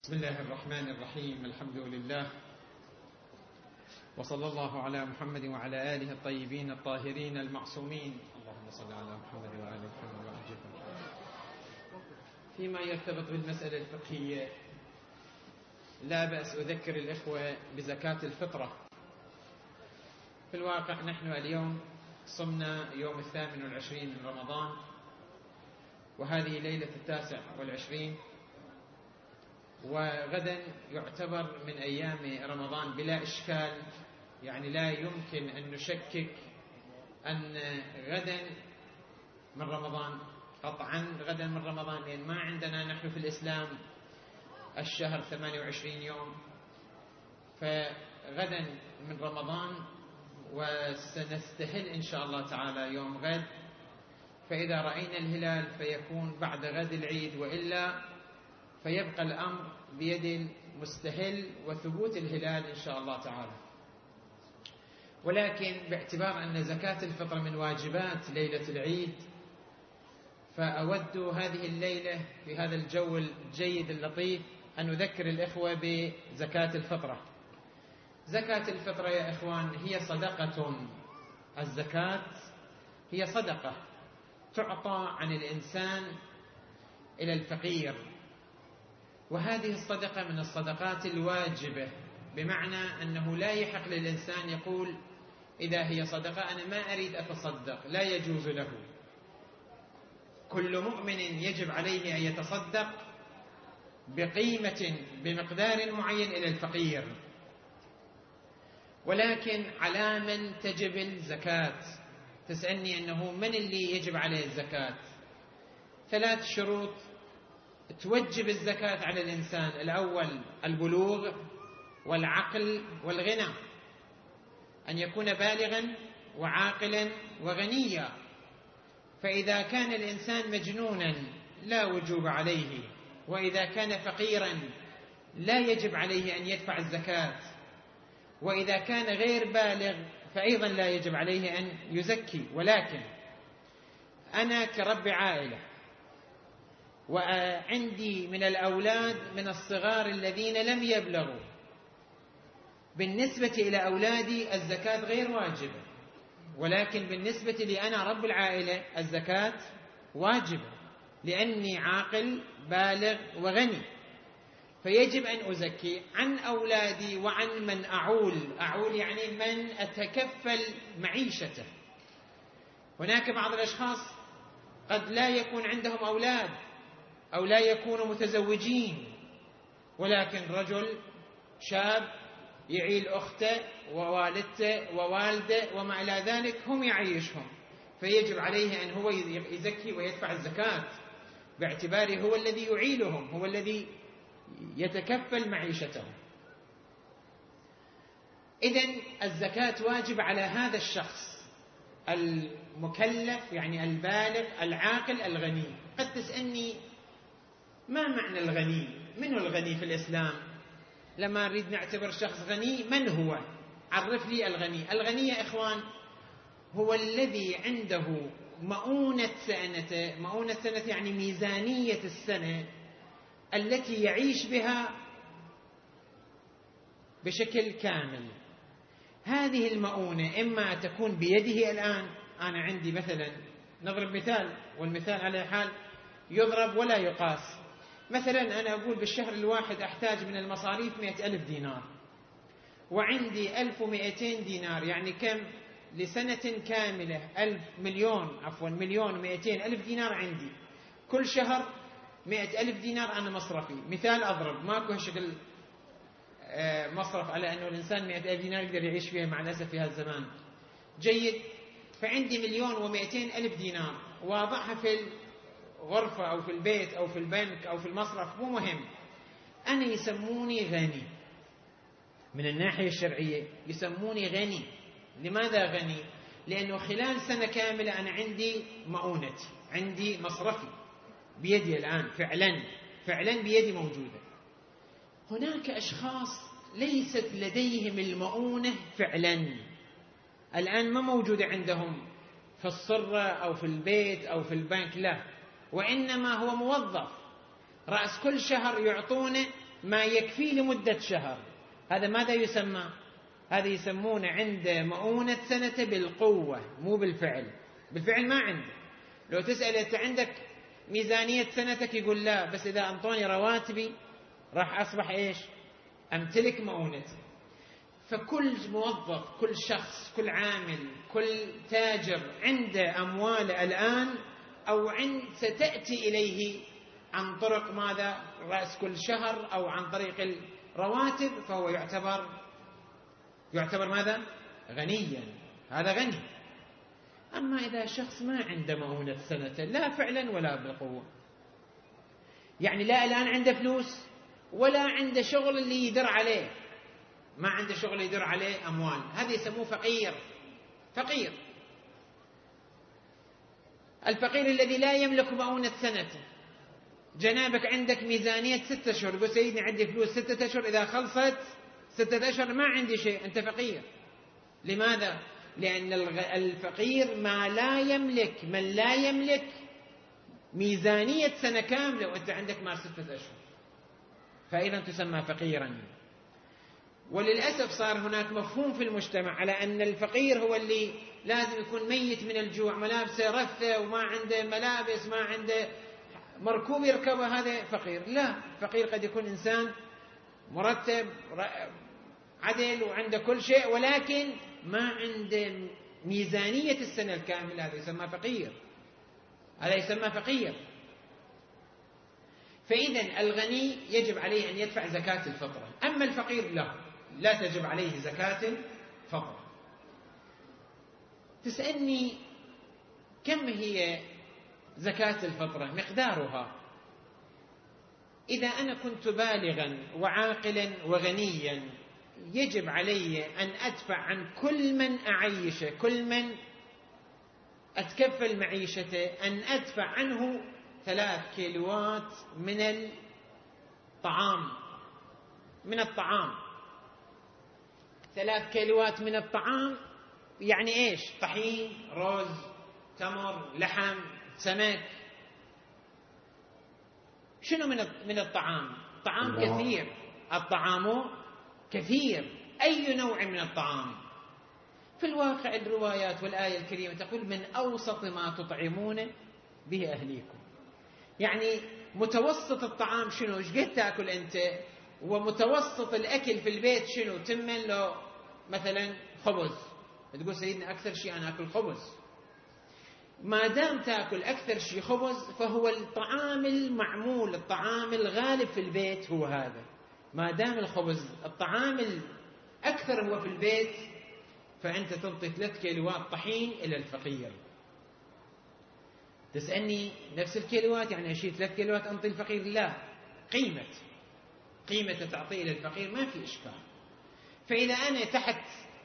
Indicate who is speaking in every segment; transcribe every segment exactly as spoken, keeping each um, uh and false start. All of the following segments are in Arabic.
Speaker 1: بسم الله الرحمن الرحيم. الحمد لله، وصلى الله على محمد وعلى آله الطيبين الطاهرين المعصومين. اللهم صل على محمد وآل محمد وأجلهم. فيما يرتبط بالمسألة الفقهية، لا بأس أذكر الإخوة بزكاة الفطرة. في الواقع نحن اليوم صمنا يوم الثامن والعشرين من رمضان، وهذه ليلة التاسع والعشرين، وغدا يعتبر من أيام رمضان بلا إشكال. يعني لا يمكن أن نشكك أن غدا من رمضان، قطعا غدا من رمضان، لأن ما عندنا نحن في الإسلام الشهر ثمانية وعشرين يوم، فغدا من رمضان، وسنستهل إن شاء الله تعالى يوم غد. فإذا رأينا الهلال فيكون بعد غد العيد، وإلا فيبقى الأمر بيد المستهل وثبوت الهلال إن شاء الله تعالى. ولكن باعتبار أن زكاة الفطر من واجبات ليلة العيد، فأود هذه الليلة في هذا الجو الجيد اللطيف أن أذكر الإخوة بزكاة الفطرة. زكاة الفطرة يا إخوان هي صدقة. الزكاة هي صدقة تعطى عن الإنسان إلى الفقير، وهذه الصدقة من الصدقات الواجبة، بمعنى أنه لا يحق للإنسان يقول إذا هي صدقة أنا ما أريد أتصدق، لا يجوز له. كل مؤمن يجب عليه أن يتصدق بقيمة بمقدار معين إلى الفقير، ولكن على من تجب الزكاة؟ تسألني أنه من اللي يجب عليه الزكاة؟ ثلاث شروط توجب الزكاة على الإنسان. الأول البلوغ والعقل والغنى، أن يكون بالغا وعاقلا وغنيا. فإذا كان الإنسان مجنونا لا وجوب عليه، وإذا كان فقيرا لا يجب عليه أن يدفع الزكاة، وإذا كان غير بالغ فأيضا لا يجب عليه أن يزكي. ولكن أنا كرب عائلة وعندي من الأولاد من الصغار الذين لم يبلغوا، بالنسبة إلى أولادي الزكاة غير واجبة، ولكن بالنسبة لي أنا رب العائلة الزكاة واجبة، لأني عاقل بالغ وغني، فيجب أن أزكي عن أولادي وعن من أعول. أعول يعني من أتكفل معيشته. هناك بعض الأشخاص قد لا يكون عندهم أولاد أو لا يكونوا متزوجين، ولكن رجل شاب يعيل أخته ووالدته ووالده وما إلى ذلك، هم يعيشهم، فيجب عليه أن هو يزكي ويدفع الزكاة، باعتباره هو الذي يعيلهم، هو الذي يتكفل معيشتهم. إذن الزكاة واجب على هذا الشخص المكلف، يعني البالغ العاقل الغني. قد تسألني ما معنى الغني؟ من هو الغني في الإسلام؟ لما نريد نعتبر شخص غني من هو؟ عرف لي الغني. الغني يا إخوان هو الذي عنده مؤونة سنته، مؤونة سنة يعني ميزانية السنة التي يعيش بها بشكل كامل. هذه المؤونة إما تكون بيده. الآن أنا عندي مثلا، نضرب مثال، والمثال على حال يضرب ولا يقاس. مثلا أنا أقول بالشهر الواحد أحتاج من المصاريف مئة ألف دينار، وعندي ألف ومئتين دينار، يعني كم لسنة كاملة؟ ألف مليون عفوا مليون ومئتين ألف دينار عندي. كل شهر مئة ألف دينار أنا مصرفي. مثال أضرب، ماكو شكل مصرف على أنه الإنسان مئة ألف دينار يقدر يعيش فيها مع الأسف في هذا الزمان. جيد، فعندي مليون ومئتين ألف دينار واضعها في غرفة أو في البيت أو في البنك أو في المصرف، مو مهم. أنا يسموني غني من الناحية الشرعية، يسموني غني. لماذا غني؟ لأنه خلال سنة كاملة أنا عندي مؤونتي، عندي مصرفي بيدي الآن، فعلا فعلا بيدي موجودة. هناك أشخاص ليست لديهم المؤونة فعلا، الآن ما موجودة عندهم في الصرة أو في البيت أو في البنك، لا، وإنما هو موظف رأس كل شهر يعطونه ما يكفي لمدة شهر. هذا ماذا يسمى؟ هذا يسمون عند مؤونة سنة بالقوة مو بالفعل. بالفعل ما عنده. لو تسأل أنت عندك ميزانية سنتك يقول لا، بس إذا أنطوني رواتبي راح أصبح إيش؟ أمتلك مؤونتي. فكل موظف، كل شخص، كل عامل، كل تاجر عنده أمواله الآن أو عند ستأتي إليه عن طرق ماذا؟ رأس كل شهر أو عن طريق الرواتب، فهو يعتبر يعتبر ماذا؟ غنيا. هذا غني. أما إذا شخص ما عنده مؤونة سنة لا فعلا ولا بقوة، يعني لا الآن عنده فلوس ولا عنده شغل اللي يدر عليه، ما عنده شغل يدر عليه أموال، هذا يسموه فقير. فقير الفقير الذي لا يملك مؤونة سنته. جنابك عندك ميزانية ستة أشهر، يقول سيدنا عندي فلوس ستة أشهر، إذا خلصت ستة أشهر ما عندي شيء، أنت فقير. لماذا؟ لأن الفقير ما لا يملك من لا يملك ميزانية سنة كاملة، وأنت عندك ما ستة أشهر، فإذا تسمى فقيرا. وللأسف صار هناك مفهوم في المجتمع على أن الفقير هو اللي لازم يكون ميت من الجوع، ملابسه رثة وما عنده ملابس، ما عنده مركوب يركبه، هذا فقير. لا، فقير قد يكون إنسان مرتب عدل وعنده كل شيء، ولكن ما عنده ميزانية السنة الكاملة، هذا يسمى فقير. هذا يسمى فقير. فإذا الغني يجب عليه أن يدفع زكاة الفطرة، أما الفقير لا لا تجب عليه زكاة الفطرة. تسألني كم هي زكاة الفطرة؟ مقدارها. إذا أنا كنت بالغا وعاقلا وغنيا يجب علي أن أدفع عن كل من أعيشه، كل من أتكفل معيشته، أن أدفع عنه ثلاث كيلوات من الطعام. من الطعام ثلاث كيلوات من الطعام، يعني إيش؟ طحين، رز، تمر، لحم، سمك. شنو من من الطعام؟ طعام كثير. الطعام كثير. أي نوع من الطعام؟ في الواقع الروايات والآية الكريمة تقول من أوسط ما تطعمون به أهليكم. يعني متوسط الطعام شنو؟ ايش قد تاكل انت؟ ومتوسط الاكل في البيت شنو؟ تمن له مثلا خبز، تقول سيدنا اكثر شيء انا اكل خبز. ما دام تاكل اكثر شيء خبز، فهو الطعام المعمول، الطعام الغالب في البيت هو هذا. ما دام الخبز الطعام الاكثر هو في البيت، فانت تعطي ثلاث كيلوات طحين الى الفقير. تسألني نفس الكيلوات يعني أشيل ثلاث كيلوات أنطي الفقير؟ لا، قيمة قيمة تعطيه للفقير ما في إشكال. فإذا أنا تحت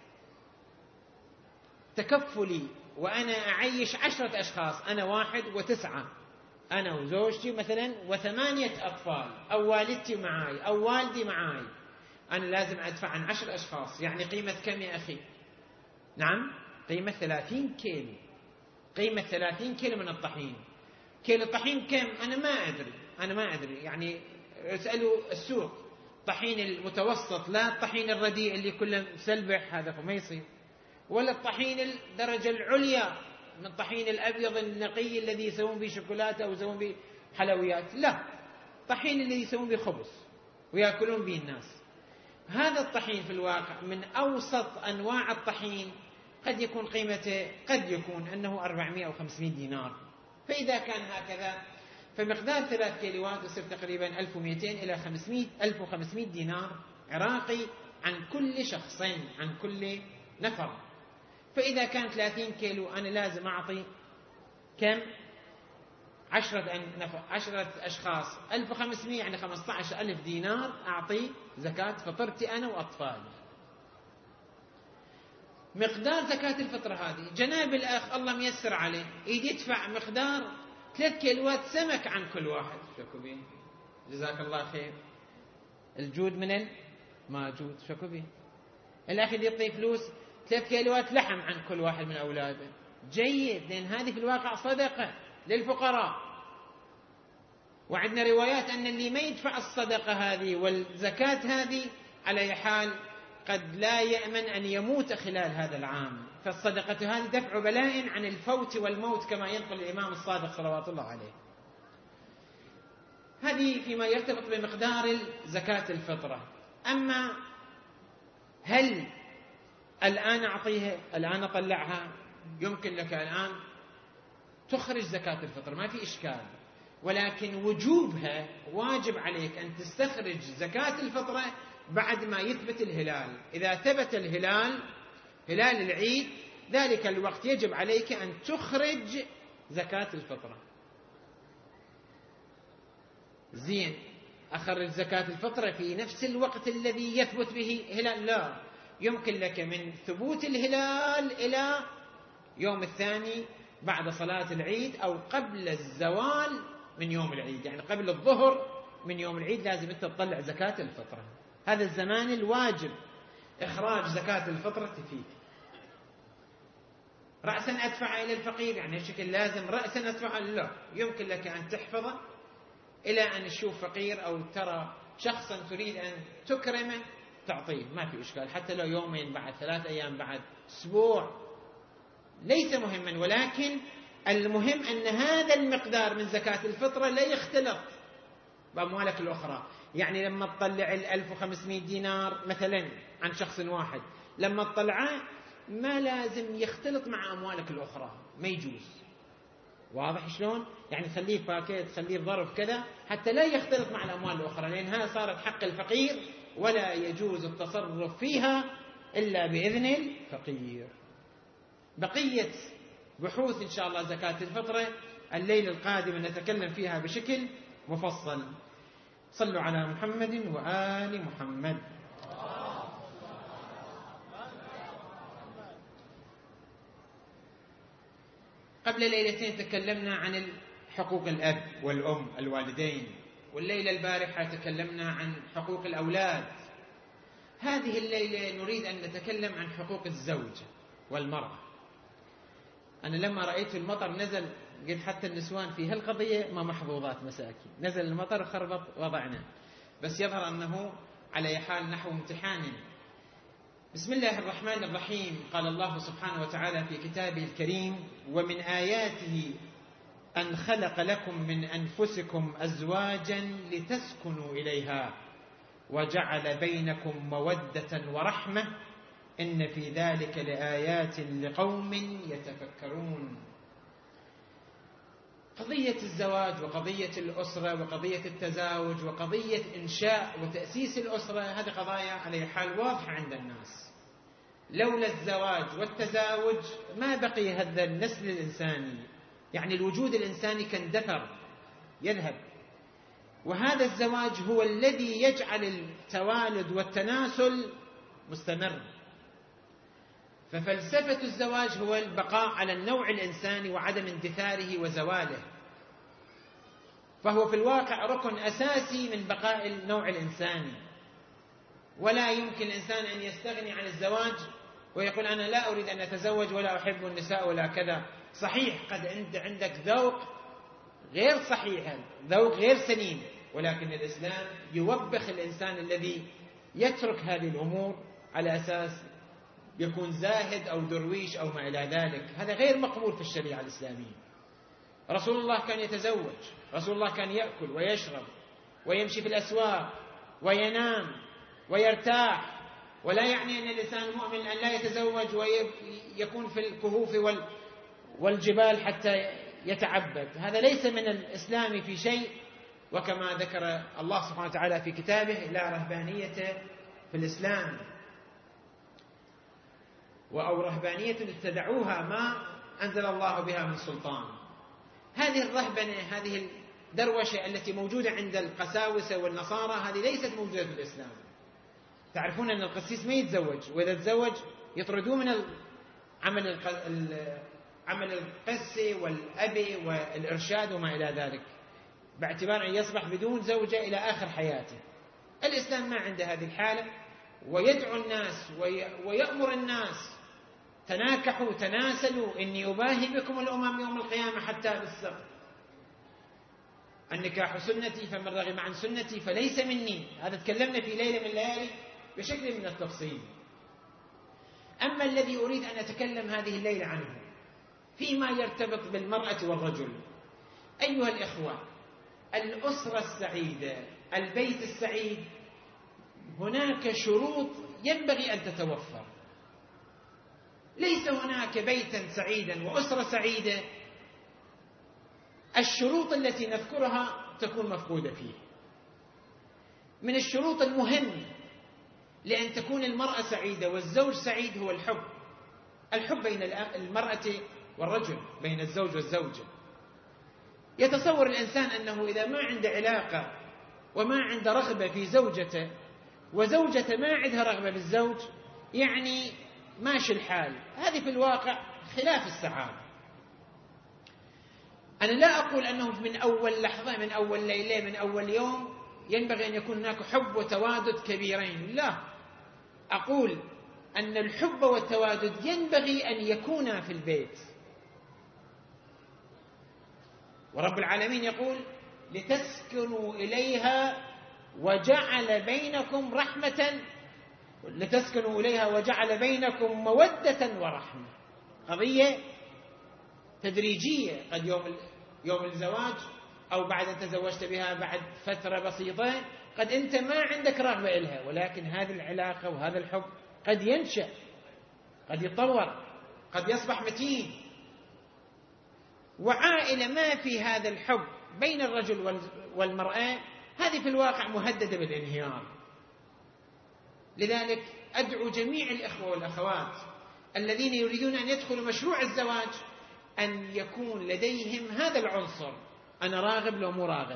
Speaker 1: تكفلي وأنا أعيش عشرة أشخاص، أنا واحد وتسعة، أنا وزوجتي مثلا وثمانية أطفال، أو والدتي معاي أو والدي معاي، أنا لازم أدفع عن عشر أشخاص. يعني قيمة كم يا أخي؟ نعم، قيمة ثلاثين كيلو. قيمة ثلاثين كيلو من الطحين. كيلو الطحين كم؟ أنا ما أدري أنا ما أدري يعني اسألوا السوق. الطحين المتوسط، لا الطحين الرديء اللي كله مسلبح، هذا ما يصير. ولا الطحين الدرجة العليا من الطحين الأبيض النقي الذي يسوون به شوكولاتة أو يسوون به حلويات، لا، الطحين اللي يسوون به خبز ويأكلون به الناس. هذا الطحين في الواقع من أوسط أنواع الطحين، قد يكون قيمته قد يكون أنه أربعمائة أو خمسمائة دينار. فإذا كان هكذا فمقدار ثلاث كيلوات يصير تقريبا ألف ومئتين إلى خمسمائة ألف وخمسمائة دينار عراقي عن كل شخصين، عن كل نفر. فإذا كان ثلاثين كيلو أنا لازم أعطي كم؟ عشرة نفر، عشرة أشخاص، ألف وخمسمائة يعني خمسة عشر ألف دينار أعطي زكاة فطرتي أنا وأطفالي. مقدار زكاة الفطرة هذه جناب الأخ الله ميسر عليه يجي يدفع مقدار ثلاث كيلوات سمك عن كل واحد. شكو بين جزاك الله خير، الجود من الماجود. شكو بين الأخ يعطي فلوس ثلاث كيلوات لحم عن كل واحد من أولاده، جيد، لأن هذه في الواقع صدقة للفقراء. وعندنا روايات أن اللي ما يدفع الصدقة هذه والزكاة هذه على أي حال قد لا يأمن أن يموت خلال هذا العام، فالصدقة هذه دفع بلاء عن الفوت والموت كما ينقل الإمام الصادق صلوات الله عليه. هذه فيما يرتبط بمقدار زكاة الفطرة. أما هل الآن أعطيها الآن أطلعها؟ يمكن لك الآن تخرج زكاة الفطر، ما في إشكال، ولكن وجوبها واجب عليك أن تستخرج زكاة الفطرة بعد ما يثبت الهلال. إذا ثبت الهلال هلال العيد ذلك الوقت يجب عليك أن تخرج زكاة الفطرة. زين، أخرج زكاة الفطرة في نفس الوقت الذي يثبت به هلال؟ لا، يمكن لك من ثبوت الهلال إلى يوم الثاني بعد صلاة العيد أو قبل الزوال من يوم العيد، يعني قبل الظهر من يوم العيد لازم أنت تطلع زكاة الفطرة. هذا الزمان الواجب إخراج زكاة الفطرة فيه. رأسا أدفع إلى الفقير، يعني الشكل لازم رأسا أدفع؟ لا، يمكن لك أن تحفظه إلى أن تشوف فقير أو ترى شخصا تريد أن تكرمه تعطيه، ما في إشكال، حتى لو يومين بعد، ثلاث أيام بعد، أسبوع، ليس مهما. ولكن المهم أن هذا المقدار من زكاة الفطرة لا يختلط بأموالك الأخرى. يعني لما تطلع الألف وخمسمائة دينار مثلا عن شخص واحد، لما تطلعه ما لازم يختلط مع أموالك الأخرى، ما يجوز. واضح شلون؟ يعني خليه باكيت، خليه ظرف كذا حتى لا يختلط مع الأموال الأخرى، لأنها صارت حق الفقير ولا يجوز التصرف فيها إلا بإذن الفقير. بقية بحوث إن شاء الله زكاة الفطرة الليلة القادمة نتكلم فيها بشكل مفصل. صلوا على محمد وآل محمد. قبل ليلتين تكلمنا عن حقوق الأب والأم الوالدين، والليلة البارحة تكلمنا عن حقوق الأولاد. هذه الليلة نريد أن نتكلم عن حقوق الزوج والمرأة. أنا لما رأيت المطر نزل قلت حتى النسوان في هالقضية ما محظوظات مساكين، نزل المطر خربط وضعنا، بس يظهر أنه على حال نحو امتحان. بسم الله الرحمن الرحيم. قال الله سبحانه وتعالى في كتابه الكريم: ومن آياته أن خلق لكم من أنفسكم أزواجا لتسكنوا إليها وجعل بينكم مودة ورحمة إن في ذلك لآيات لقوم يتفكرون. قضية الزواج وقضية الأسرة وقضية التزاوج وقضية إنشاء وتأسيس الأسرة، هذه قضايا على حال واضحة عند الناس. لولا الزواج والتزاوج ما بقي هذا النسل الإنساني، يعني الوجود الإنساني كاندثر يذهب. وهذا الزواج هو الذي يجعل التوالد والتناسل مستمر. ففلسفة الزواج هو البقاء على النوع الإنساني وعدم اندثاره وزواله، فهو في الواقع ركن أساسي من بقاء النوع الإنساني. ولا يمكن الإنسان أن يستغني عن الزواج ويقول أنا لا أريد أن أتزوج ولا أحب النساء ولا كذا. صحيح قد أنت عندك ذوق غير صحيح، ذوق غير سليم، ولكن الإسلام يوبخ الإنسان الذي يترك هذه الأمور على أساس يكون زاهد أو درويش أو ما إلى ذلك. هذا غير مقبول في الشريعة الإسلامية. رسول الله كان يتزوج، رسول الله كان يأكل ويشرب ويمشي في الأسواق وينام ويرتاح، ولا يعني أن الإنسان المؤمن أن لا يتزوج ويكون في الكهوف والجبال حتى يتعبد. هذا ليس من الإسلام في شيء. وكما ذكر الله سبحانه وتعالى في كتابه: لا رهبانية في الإسلام أو رهبانية ابتدعوها ما أنزل الله بها من سلطان. هذه الرهبنة، هذه الدروشة التي موجودة عند القساوسة والنصارى، هذه ليست موجودة في الإسلام. تعرفون أن القسيس ما يتزوج، وإذا تزوج يطردوه من عمل عمل القسة والأبي والإرشاد وما إلى ذلك، باعتبار أن يصبح بدون زوجة إلى آخر حياته. الإسلام ما عنده هذه الحالة، ويدعو الناس ويأمر الناس: تناكحوا تناسلوا إني أباهي بكم الأمم يوم القيامة حتى بالسقط. النكاح سنتي فمن رغب عن سنتي فليس مني. هذا تكلمنا في ليلة من الليالي بشكل من التفصيل. أما الذي أريد أن أتكلم هذه الليلة عنه فيما يرتبط بالمرأة والرجل، أيها الإخوة، الأسرة السعيدة، البيت السعيد، هناك شروط ينبغي أن تتوفر. ليس هناك بيتا سعيدا وأسرة سعيدة الشروط التي نذكرها تكون مفقودة فيه. من الشروط المهم لأن تكون المرأة سعيدة والزوج سعيد هو الحب. الحب بين المرأة والرجل، بين الزوج والزوجة. يتصور الإنسان أنه إذا ما عنده علاقة وما عنده رغبة في زوجته وزوجته ما عندها رغبة بالزوج، يعني ماشي الحال. هذه في الواقع خلاف السعادة. أنا لا أقول أنه من أول لحظة، من أول ليلة، من أول يوم ينبغي أن يكون هناك حب وتوادد كبيرين، لا. أقول أن الحب والتوادد ينبغي أن يكونا في البيت. ورب العالمين يقول لتسكنوا إليها وجعل بينكم رحمة، لتسكنوا إليها وجعل بينكم مودة ورحمة. قضية تدريجية، قد يوم يوم الزواج أو بعد أن تزوجت بها بعد فترة بسيطة قد أنت ما عندك رغبة إلها، ولكن هذه العلاقة وهذا الحب قد ينشأ، قد يتطور، قد يصبح متين. وعائلة ما في هذا الحب بين الرجل والمرأة هذه في الواقع مهددة بالانهيار. لذلك أدعو جميع الإخوة والأخوات الذين يريدون أن يدخلوا مشروع الزواج أن يكون لديهم هذا العنصر: أنا راغب لو مو راغب،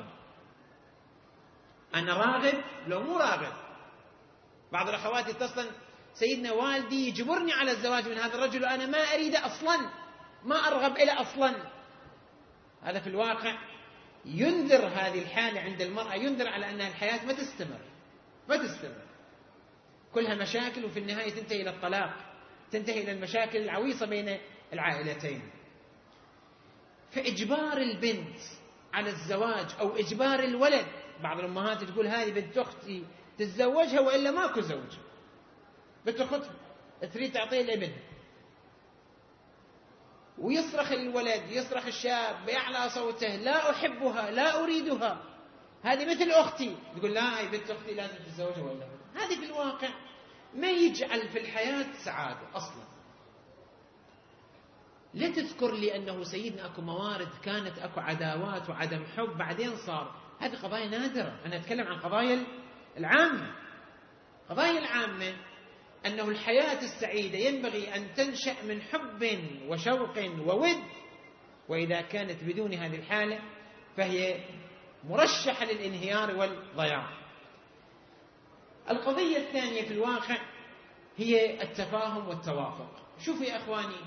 Speaker 1: أنا راغب لو مو راغب. بعض الأخوات يتصلن: سيدنا والدي يجبرني على الزواج من هذا الرجل وأنا ما أريده أصلا، ما أرغب إليه أصلا. هذا في الواقع ينذر، هذه الحالة عند المرأة ينذر على أن الحياة ما تستمر، ما تستمر، كلها مشاكل، وفي النهاية تنتهي إلى الطلاق، تنتهي إلى المشاكل العويصة بين العائلتين. فإجبار البنت على الزواج أو إجبار الولد، بعض الأمهات تقول هذه بنت أختي تتزوجها وإلا ماكو زوج، بنت أختها تريد تعطيها لابنها، ويصرخ الولد، يصرخ الشاب بأعلى صوته: لا أحبها، لا أريدها، هذه مثل أختي. تقول لا، هي بنت أختي لازم تتزوجها ولا. هذه في الواقع ما يجعل في الحياة سعادة أصلا. لا تذكر لي أنه سيدنا أكو موارد كانت أكو عداوات وعدم حب بعدين صار. هذه قضايا نادرة. أنا أتكلم عن قضايا العامة. قضايا العامة أنه الحياة السعيدة ينبغي أن تنشأ من حب وشوق وود، وإذا كانت بدون هذه الحالة فهي مرشحة للانهيار والضياع. القضية الثانية في الواقع هي التفاهم والتوافق. شوفوا يا أخواني،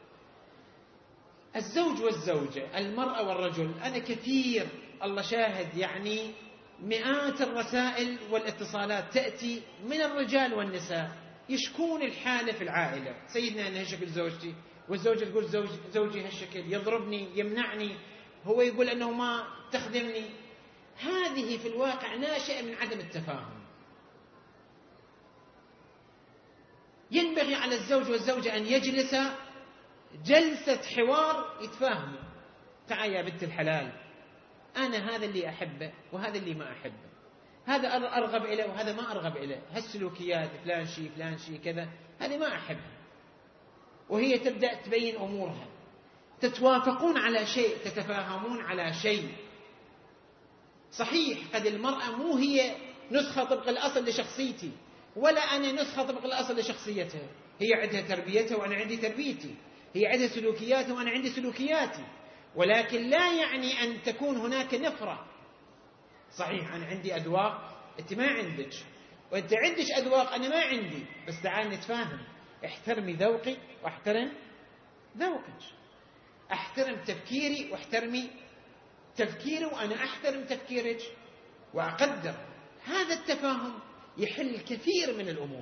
Speaker 1: الزوج والزوجة، المرأة والرجل، أنا كثير الله شاهد يعني مئات الرسائل والاتصالات تأتي من الرجال والنساء يشكون الحالة في العائلة. سيدنا أنا هالشكل زوجتي، والزوجة تقول زوج زوجي هالشكل، يضربني، يمنعني، هو يقول أنه ما تخدمني. هذه في الواقع ناشئة من عدم التفاهم. ينبغي على الزوج والزوجة أن يجلسا جلسة حوار يتفاهموا. تعال يا بنت الحلال، أنا هذا اللي أحبه وهذا اللي ما أحبه، هذا أرغب إليه وهذا ما أرغب إليه، هالسلوكيات فلان شيء فلان شيء كذا هذه ما أحبها. وهي تبدأ تبين أمورها، تتوافقون على شيء، تتفاهمون على شيء. صحيح قد المرأة مو هي نسخة طبق الأصل لشخصيتي، ولا أنا نسخة طبق الأصل لشخصيتها. هي عندها تربيتها وأنا عندي تربيتي، هي عندها سلوكياتها وأنا عندي سلوكياتي، ولكن لا يعني أن تكون هناك نفرة. صحيح أنا عندي أذواق أنت ما عندك، وأنت عندك أذواق أنا ما عندي، بس تعال نتفاهم. احترمي ذوقي واحترم ذوقك، احترم تفكيري واحترمي تفكيري، وأنا أحترم تفكيرك وأقدر. هذا التفاهم يحل كثير من الأمور.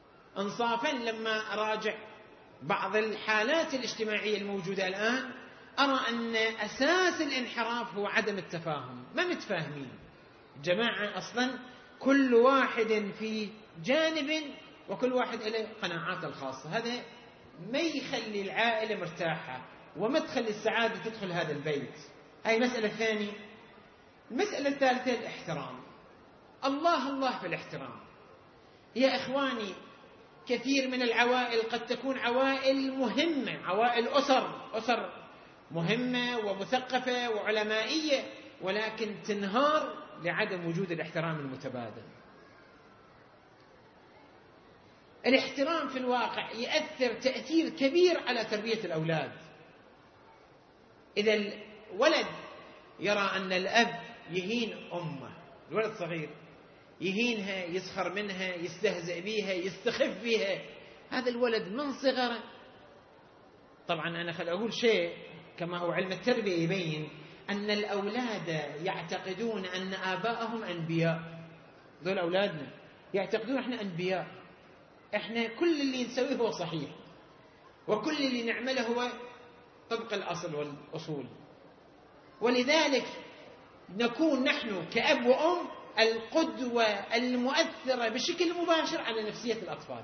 Speaker 1: انصافا لما أراجع بعض الحالات الاجتماعية الموجودة الآن أرى أن أساس الانحراف هو عدم التفاهم، ما متفاهمين جماعة أصلا، كل واحد في جانب وكل واحد له قناعاته الخاصة. هذا ما يخلي العائلة مرتاحة وما تخلي السعادة تدخل هذا البيت. هاي مسألة ثانية. المسألة الثالثة الاحترام. الله الله في الاحترام. يا إخواني، كثير من العوائل قد تكون عوائل مهمة، عوائل أسر أسر مهمة ومثقفة وعلمائية، ولكن تنهار لعدم وجود الاحترام المتبادل. الاحترام في الواقع يؤثر تأثير كبير على تربية الأولاد. إذا الولد يرى أن الأب يهين أمه، الولد صغير يهينها، يسخر منها، يستهزئ بها، يستخف بها، هذا الولد من صغره. طبعا أنا خل أقول شيء كما هو علم التربية يبين أن الأولاد يعتقدون أن آباءهم أنبياء. ذول أولادنا يعتقدون إحنا أنبياء، إحنا كل اللي نسويه هو صحيح، وكل اللي نعمله هو طبق الأصل والأصول. ولذلك نكون نحن كأب وأم القدوة المؤثرة بشكل مباشر على نفسية الأطفال.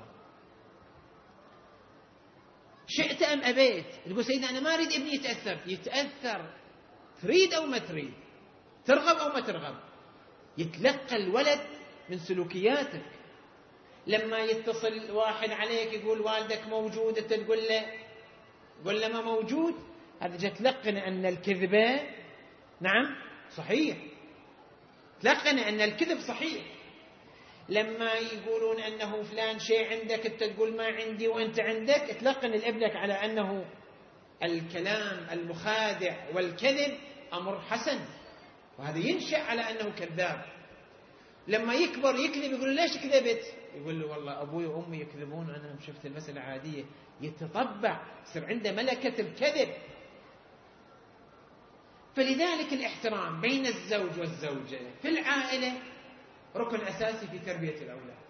Speaker 1: شئت أم أبيت، تقول سيدنا أنا ما أريد ابني يتأثر، يتأثر تريد أو ما تريد، ترغب أو ما ترغب، يتلقى الولد من سلوكياتك. لما يتصل واحد عليك يقول والدك موجود، أنت تقول له قل له ما موجود، هذا جاء تلقن أن الكذبة نعم صحيح، تلقن أن الكذب صحيح. لما يقولون أنه فلان شيء عندك أنت تقول ما عندي وأنت عندك، تلقن لابنك على أنه الكلام المخادع والكذب أمر حسن، وهذا ينشأ على أنه كذاب. لما يكبر يكذب يقول ليش كذبت، يقول له والله أبوي وأمي يكذبون أنا شفت المسألة عادية، يتطبع، يصير عنده ملكة الكذب. فلذلك الاحترام بين الزوج والزوجة في العائلة ركن أساسي في تربية الأولاد.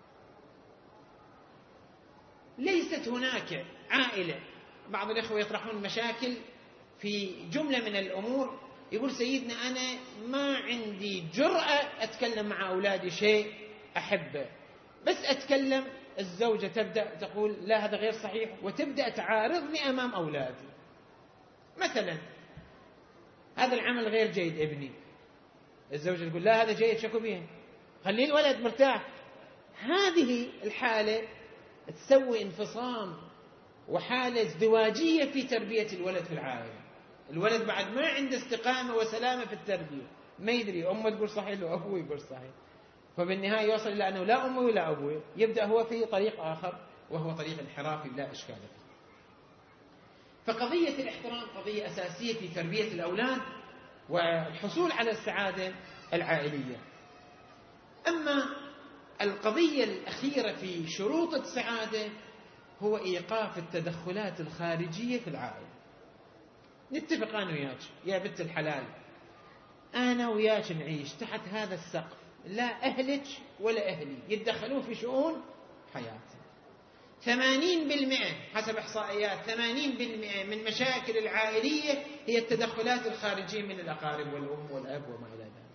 Speaker 1: ليست هناك عائلة، بعض الإخوة يطرحون مشاكل في جملة من الأمور، يقول سيدنا أنا ما عندي جرأة أتكلم مع أولادي شيء أحبه، بس أتكلم الزوجة تبدأ تقول لا هذا غير صحيح، وتبدأ تعارضني أمام أولادي. مثلا هذا العمل غير جيد ابني، الزوجة تقول لا هذا جيد، شكو به، خلي الولد مرتاح. هذه الحالة تسوي انفصام وحالة ازدواجية في تربية الولد في العائلة. الولد بعد ما عنده استقامة وسلامة في التربية، ما يدري أمه تقول صحيح لو أبوه يقول صحيح، فبالنهاية يوصل إلى أنه لا أمه ولا أبوه، يبدأ هو في طريق آخر وهو طريق انحرافي لا إشكال فيه. فقضية الاحترام قضية أساسية في تربية الأولاد والحصول على السعادة العائلية. أما القضية الأخيرة في شروط السعادة هو إيقاف التدخلات الخارجية في العائلة. نتفق أنا وياك يا بنت الحلال، أنا وياك نعيش تحت هذا السقف، لا أهلك ولا أهلي يتدخلون في شؤون حياتي. ثمانين بالمئة حسب إحصائيات ثمانين بالمئة من مشاكل العائلية هي التدخلات الخارجية من الأقارب والأم والأب وما إلى ذلك.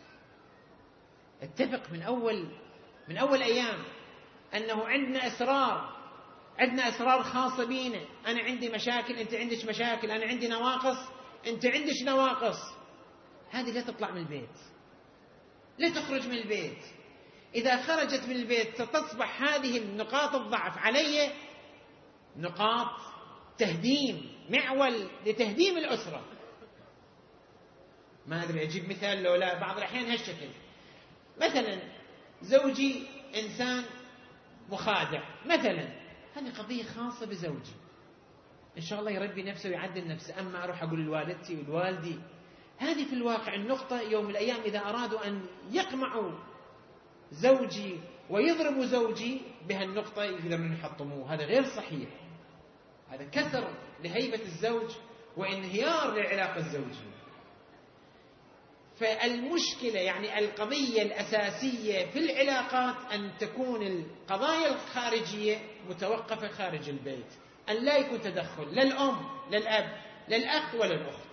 Speaker 1: اتفق من أول من أول أيام أنه عندنا أسرار، عندنا أسرار خاصة بينا، أنا عندي مشاكل أنت عندك مشاكل، أنا عندي نواقص أنت عندك نواقص. هذه لا تطلع من البيت، لا تخرج من البيت. إذا خرجت من البيت ستصبح هذه النقاط الضعف علي نقاط تهديم، معول لتهديم الأسرة. ما أدري أجيب مثال لو لا، بعض الأحيان هالشكل. مثلا زوجي إنسان مخادع مثلا، هذه قضية خاصة بزوجي، إن شاء الله يربي نفسه ويعدل نفسه. أما أروح أقول لوالدتي والوالدي، هذه في الواقع النقطة يوم من الأيام إذا أرادوا أن يقمعوا زوجي ويضربوا زوجي بهالنقطة يقدرون يحطموه، هذا غير صحيح، هذا كسر لهيبة الزوج وانهيار للعلاقة الزوجية. فالمشكلة يعني القضية الأساسية في العلاقات أن تكون القضايا الخارجية متوقفة خارج البيت، أن لا يكون تدخل لا الأم لا الأب للأخ ولا الأخت.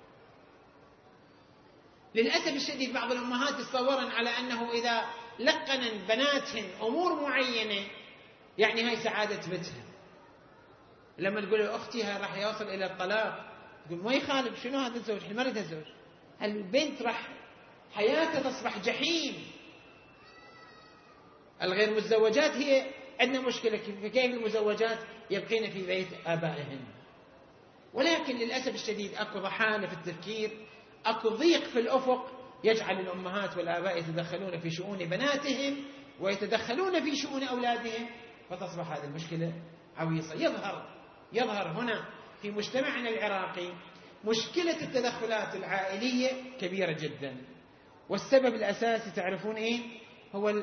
Speaker 1: للأسف الشديد بعض الأمهات يتصورن على أنه إذا لقن بناتهن أمور معينة يعني هاي سعادة بيتها. لما تقول أختي راح يوصل إلى الطلاق تقول ما يخالف، شنو هذا الزوج، احنا ما نريد الزوج. البنت راح حياتها تصبح جحيم. الغير متزوجات هي عندنا مشكلة، كيف المزوجات يبقين في بيت آبائهن. ولكن للأسف الشديد أكو ضحالة في التفكير، أكو ضيق في الأفق يجعل الأمهات والآباء يتدخلون في شؤون بناتهم ويتدخلون في شؤون أولادهم، فتصبح هذه المشكلة عويصة. يظهر يظهر هنا في مجتمعنا العراقي مشكلة التدخلات العائلية كبيرة جدا، والسبب الأساسي تعرفون إيه؟ هو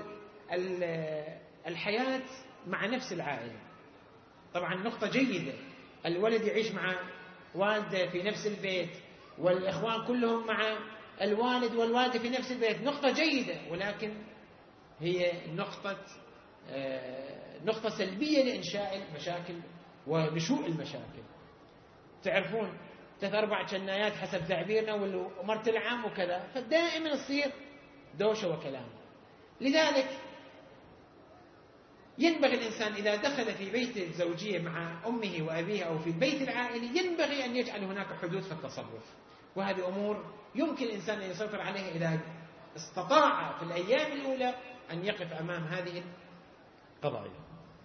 Speaker 1: الحياة مع نفس العائلة. طبعا نقطة جيدة، الولد يعيش مع والده في نفس البيت والإخوان كلهم مع الوالد والوالدة في نفس البيت، نقطة جيدة، ولكن هي نقطة نقطة سلبية لإنشاء المشاكل ونشوء المشاكل. تعرفون ثلاث أربع جنايات حسب تعبيرنا ومرت العام وكذا، فدائما تصير دوشة وكلام. لذلك ينبغي الإنسان إذا دخل في بيت الزوجية مع أمه وأبيه أو في البيت العائلي ينبغي أن يجعل هناك حدود في التصرف، وهذه أمور يمكن الإنسان أن يسيطر عليها إذا استطاع في الأيام الأولى أن يقف أمام هذه القضايا.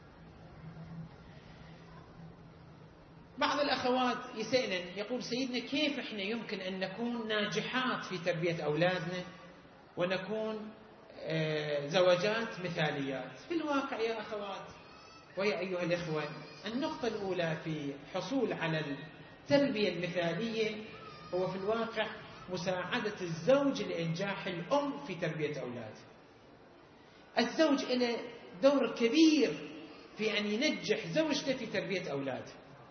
Speaker 1: بعض الأخوات يسألن يقول سيدنا كيف إحنا يمكن أن نكون ناجحات في تربية أولادنا ونكون زوجات مثاليات؟ في الواقع يا أخوات ويا أيها الإخوة، النقطة الأولى في حصول على التربية المثالية هو في الواقع مساعدة الزوج لإنجاح الأم في تربية أولاده. الزوج له دور كبير في أن ينجح زوجته في تربية أولاده،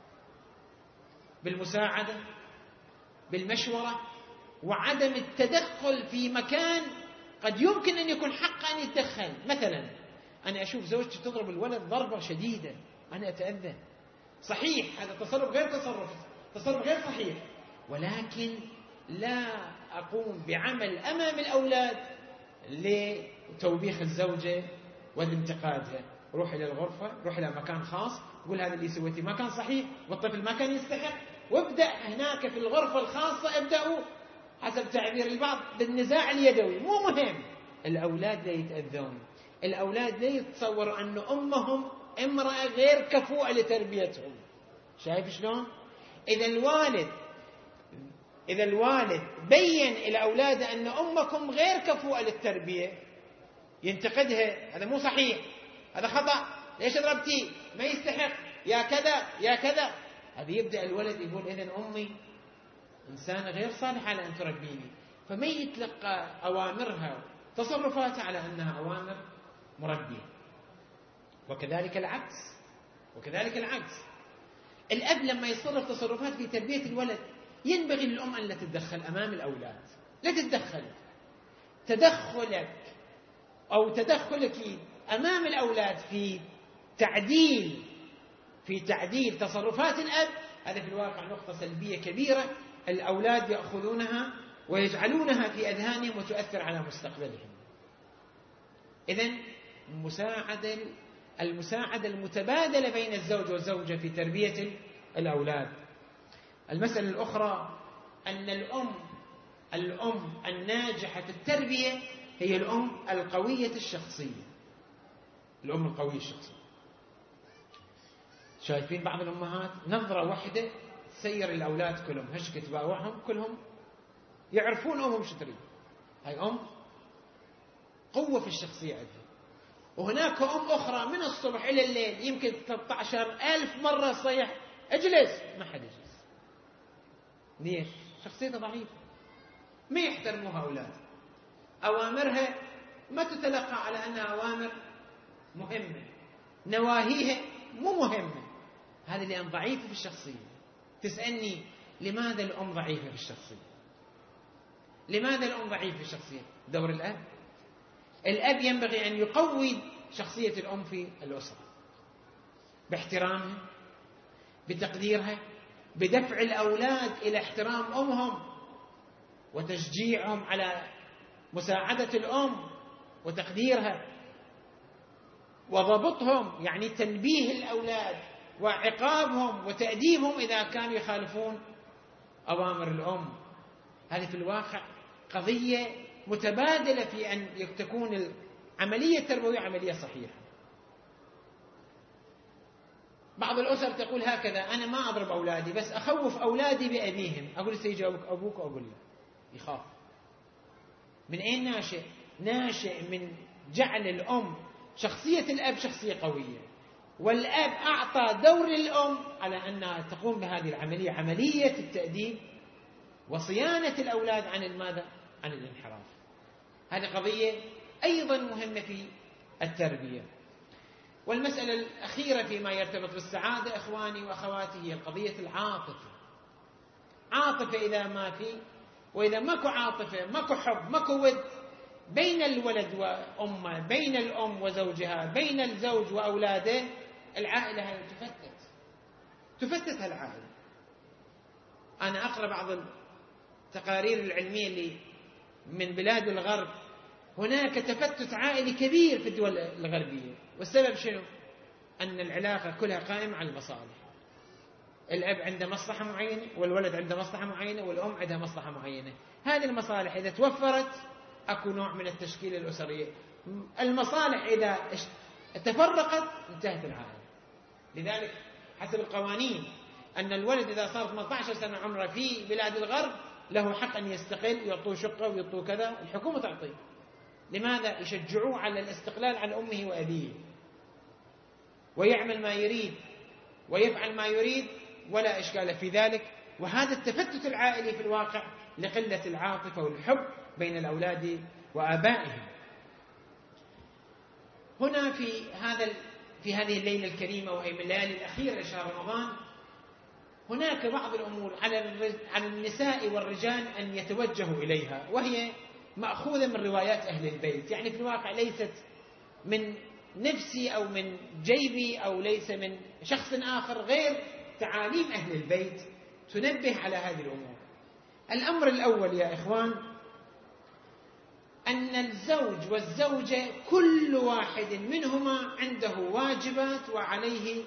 Speaker 1: بالمساعدة، بالمشورة، وعدم التدخل في مكان قد يمكن أن يكون حق أن يتدخل. مثلا أنا أشوف زوجتي تضرب الولد ضربة شديدة، أنا أتأذى. صحيح هذا تصرف غير تصرف تصرف غير صحيح، ولكن لا أقوم بعمل أمام الأولاد لتوبيخ الزوجة والانتقادها. روح إلى الغرفة، روح إلى مكان خاص، قول هذا اللي سويتي ما كان صحيح والطفل ما كان يستحق، وابدأ هناك في الغرفة الخاصة ابدأوا حسب تعبير البعض بالنزاع اليدوي. مو مهم، الأولاد لا يتأذون، الأولاد لا يتصوروا أن أمهم امرأة غير كفوءة لتربيتهم. شايف شلون؟ إذا الوالد إذا الوالد بين إلى أولاده أن أمكم غير كفوءة للتربية ينتقدها، هذا مو صحيح، هذا خطأ، ليش ضربتي، ما يستحق، يا كذا يا كذا. هذا يبدأ الولد يقول إذن أمي إنسانة غير صالحة على أن تربيني، فما يتلقى أوامرها تصرفاتها على أنها أوامر مربية. وكذلك العكس وكذلك العكس الأب لما يتصرف تصرفات في تربية الولد ينبغي للأم أن لا تتدخل أمام الأولاد. لا تتدخل، تدخلك أو تدخلك أمام الأولاد في تعديل في تعديل تصرفات الأب، هذا في الواقع نقطة سلبية كبيرة الأولاد يأخذونها ويجعلونها في أذهانهم وتؤثر على مستقبلهم. إذن المساعدة المساعدة المتبادلة بين الزوج والزوجة في تربية الأولاد. المسألة الأخرى أن الأم الأم الناجحة في التربية هي الأم القوية الشخصية. الأم القوية الشخصية. شايفين بعض الأمهات نظرة واحدة تسير الأولاد كلهم، هشك تباوعهم كلهم يعرفون أمهم شو تريد. هاي أم قوة في الشخصية عندها. وهناك أم أخرى من الصبح إلى الليل يمكن ثلاثة عشر ألف مرة صيح اجلس، ما حد يجلس. ليش؟ شخصيتها ضعيفة، ما يحترموها أولاد، أوامرها ما تتلقى على أنها أوامر مهمة، نواهيها مو مهمة. هذا لأن ضعيفة في الشخصية. تسألني لماذا الأم ضعيفة في الشخصية؟ لماذا الأم ضعيفة في الشخصية؟ دور الأب. الأب ينبغي أن يقوي شخصية الأم في الأسرة باحترامها، بتقديرها، بدفع الأولاد إلى احترام أمهم وتشجيعهم على مساعدة الأم وتقديرها، وضبطهم يعني تنبيه الأولاد وعقابهم وتأديبهم إذا كانوا يخالفون أوامر الأم. هذه في الواقع قضية متبادلة في أن تكون العملية التربوية عملية صحيحة. بعض الأسر تقول هكذا: أنا ما أضرب أولادي بس أخوف أولادي بأبيهم. أقول سيجاوبك أبوك، وأقول له يخاف. من أين ناشئ؟ ناشئ من جعل الأم شخصية الأب شخصية قوية، والأب أعطى دور للأم على أنها تقوم بهذه العملية، عملية التأديب وصيانة الأولاد عن الماذا؟ عن الانحراف. هذه قضية أيضا مهمة في التربية. والمسألة الأخيرة فيما يرتبط بالسعادة إخواني وأخواتي هي قضية العاطفة. عاطفة إذا ما في، وإذا ماكو عاطفة، ماكو حب، ماكو ود بين الولد وأمه، بين الأم وزوجها، بين الزوج وأولاده، العائلة هذه تفتت تفتت العائلة. أنا أقرأ بعض التقارير العلمية اللي من بلاد الغرب، هناك تفتت عائلي كبير في الدول الغربية، والسبب شنو؟ أن العلاقة كلها قائمة على المصالح. الأب عنده مصلحة معينة، والولد عنده مصلحة معينة، والأم عندها مصلحة معينة. هذه المصالح إذا توفرت أكو نوع من التشكيل الأسري. المصالح إذا تفرقت انتهت العائلة. لذلك حسب القوانين أن الولد إذا صار ثمانية عشر سنة عمره في بلاد الغرب له حق أن يستقل، يعطوه شقة ويعطوه كذا، الحكومة تعطيه. لماذا؟ يشجعوه على الاستقلال عن أمه وأبيه، ويعمل ما يريد ويفعل ما يريد ولا إشكال في ذلك. وهذا التفتت العائلي في الواقع لقلة العاطفة والحب بين الأولاد وآبائهم. هنا في هذا في هذه الليلة الكريمة، وهي من الليالي الأخيرة لشهر رمضان، هناك بعض الأمور على على النساء والرجال أن يتوجهوا إليها، وهي مأخوذة من روايات أهل البيت. يعني في الواقع ليست من نفسي أو من جيبي أو ليس من شخص آخر، غير تعاليم أهل البيت تنبه على هذه الأمور. الأمر الأول يا إخوان أن الزوج والزوجة كل واحد منهما عنده واجبات وعليه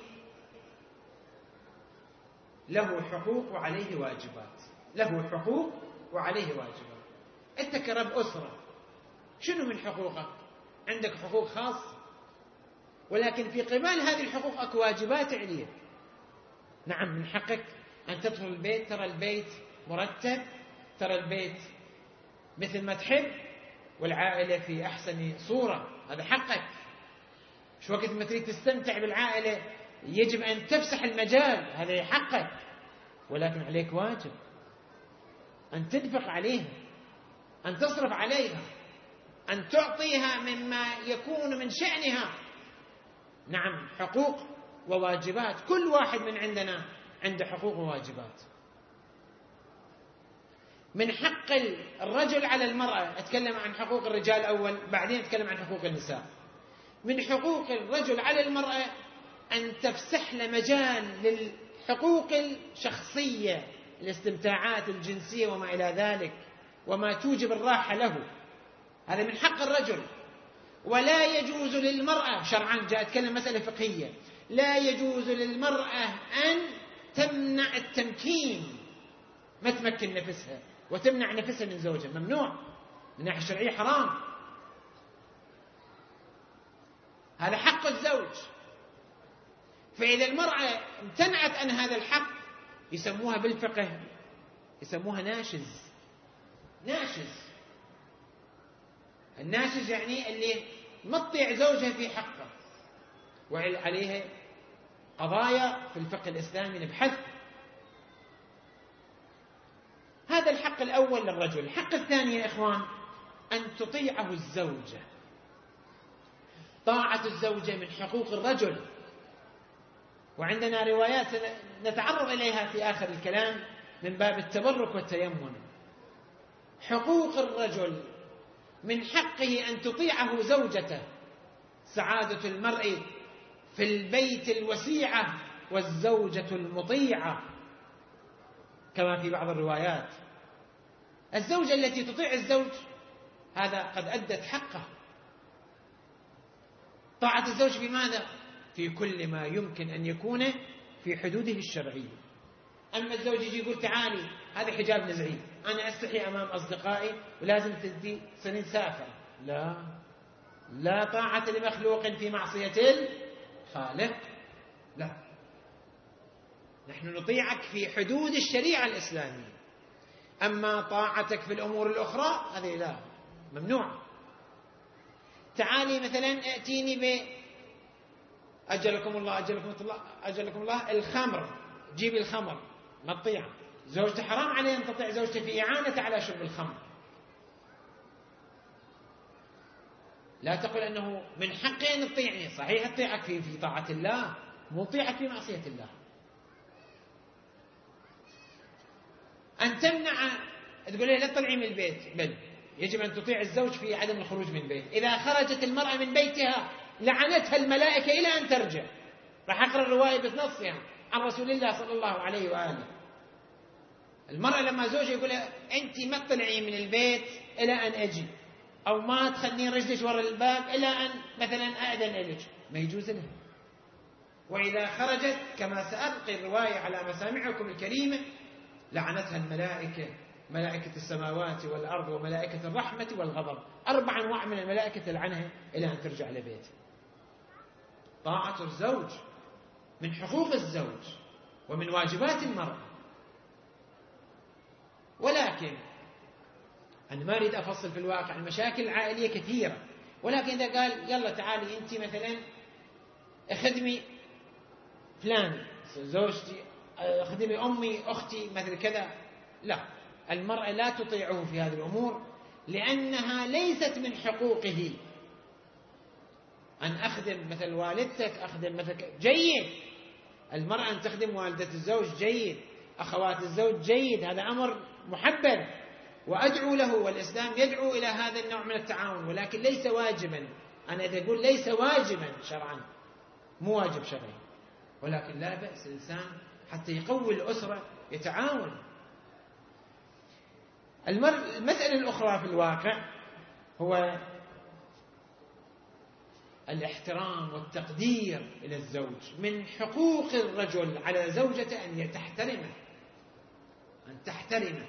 Speaker 1: له حقوق وعليه واجبات له حقوق وعليه واجبات. أنت كرب أسرة شنو من حقوقك؟ عندك حقوق خاصة، ولكن في قبال هذه الحقوق أكو واجبات عليك. نعم، من حقك أن تدخل البيت ترى البيت مرتب، ترى البيت مثل ما تحب، والعائلة في أحسن صورة، هذا حقك. شو وقت ما تريد تستمتع بالعائلة يجب أن تفسح المجال، هذا حقك. ولكن عليك واجب أن تنفق عليها، أن تصرف عليها، أن تعطيها مما يكون من شأنها. نعم، حقوق وواجبات، كل واحد من عندنا عنده حقوق وواجبات. من حق الرجل على المرأة، أتكلم عن حقوق الرجال أول بعدين أتكلم عن حقوق النساء. من حقوق الرجل على المرأة أن تفسح له مجال للحقوق الشخصية، الاستمتاعات الجنسية وما إلى ذلك، وما توجب الراحة له، هذا من حق الرجل. ولا يجوز للمرأة شرعا، جاء أتكلم مسألة فقهية، لا يجوز للمرأة أن تمنع التمكين، ما تمكن نفسها وتمنع نفسها من زوجها، ممنوع من ناحية الشرعية، حرام. هذا حق الزوج. فإذا المرأة امتنعت عن هذا الحق يسموها بالفقه يسموها ناشز. ناشز الناشز يعني اللي ما تطيع زوجها في حقه، وعليها قضايا في الفقه الإسلامي نبحث. هذا الحق الأول للرجل. الحق الثاني يا إخوان أن تطيعه الزوجة. طاعة الزوجة من حقوق الرجل، وعندنا روايات نتعرض إليها في آخر الكلام من باب التبرك والتيمم. حقوق الرجل من حقه أن تطيعه زوجته. سعادة المرء في البيت الوسيعة والزوجة المطيعة. كما في بعض الروايات. الزوجة التي تطيع الزوج هذا قد أدت حقه. طاعة الزوج في ماذا؟ في كل ما يمكن أن يكون في حدوده الشرعية. أما الزوج يجي يقول تعالي هذا حجاب نزعي، أنا أستحي أمام أصدقائي ولازم تدي سنين سافر، لا لا طاعة لمخلوق في معصية الخالق. لا، نحن نطيعك في حدود الشريعة الإسلامية، أما طاعتك في الأمور الأخرى هذه لا، ممنوع. تعالي مثلا ائتيني ب أجلكم الله أجلكم الله أجلكم الله الخمر، جيبي الخمر، ما تطيع زوجته، حرام عليه أن تطيع زوجته في إعانة على شرب الخمر. لا تقل أنه من حقي أن تطيعني، صحيح تطيعك في في طاعة الله، مو تطيعك في معصية الله. أن تمنع، تقول لي لا تطلعي من البيت، بل يجب أن تطيع الزوج في عدم الخروج من البيت. إذا خرجت المرأة من بيتها لعنتها الملائكة إلى أن ترجع. راح أقرأ الرواية بنصها عن رسول الله صلى الله عليه وآله. المرأة لما زوجها يقول أنت ما تطلعي من البيت إلى أن أجي، أو ما تخلين رجلك وراء الباب إلى أن مثلا أأذن لك، ما يجوز لها. وإذا خرجت كما سألقي الرواية على مسامعكم الكريمة لعنتها الملائكة، ملائكة السماوات والأرض وملائكة الرحمة والغضب، أربع أنواع من الملائكة تلعنها إلى أن ترجع لبيتها. طاعة الزوج من حقوق الزوج ومن واجبات المرأة. ولكن أنا ما أريد أفصل في الواقع، المشاكل العائلية كثيرة، ولكن إذا قال يلا تعالي أنت مثلا اخدمي فلان زوجتي، اخدمي أمي أختي مثل كذا، لا، المرأة لا تطيعه في هذه الأمور لأنها ليست من حقوقه. أن أخدم مثل والدتك، أخدم مثل جيد، المرأة أن تخدم والدة الزوج جيد، أخوات الزوج جيد، هذا أمر محبب وأدعو له، والإسلام يدعو إلى هذا النوع من التعاون، ولكن ليس واجبا. أنا إذا أقول ليس واجبا شرعا، مو واجب شرعي، ولكن لا بأس الإنسان حتى يقوي الأسرة يتعاون. المسألة الأخرى في الواقع هو الاحترام والتقدير إلى الزوج. من حقوق الرجل على زوجته أن تحترمه، أن تحترمه.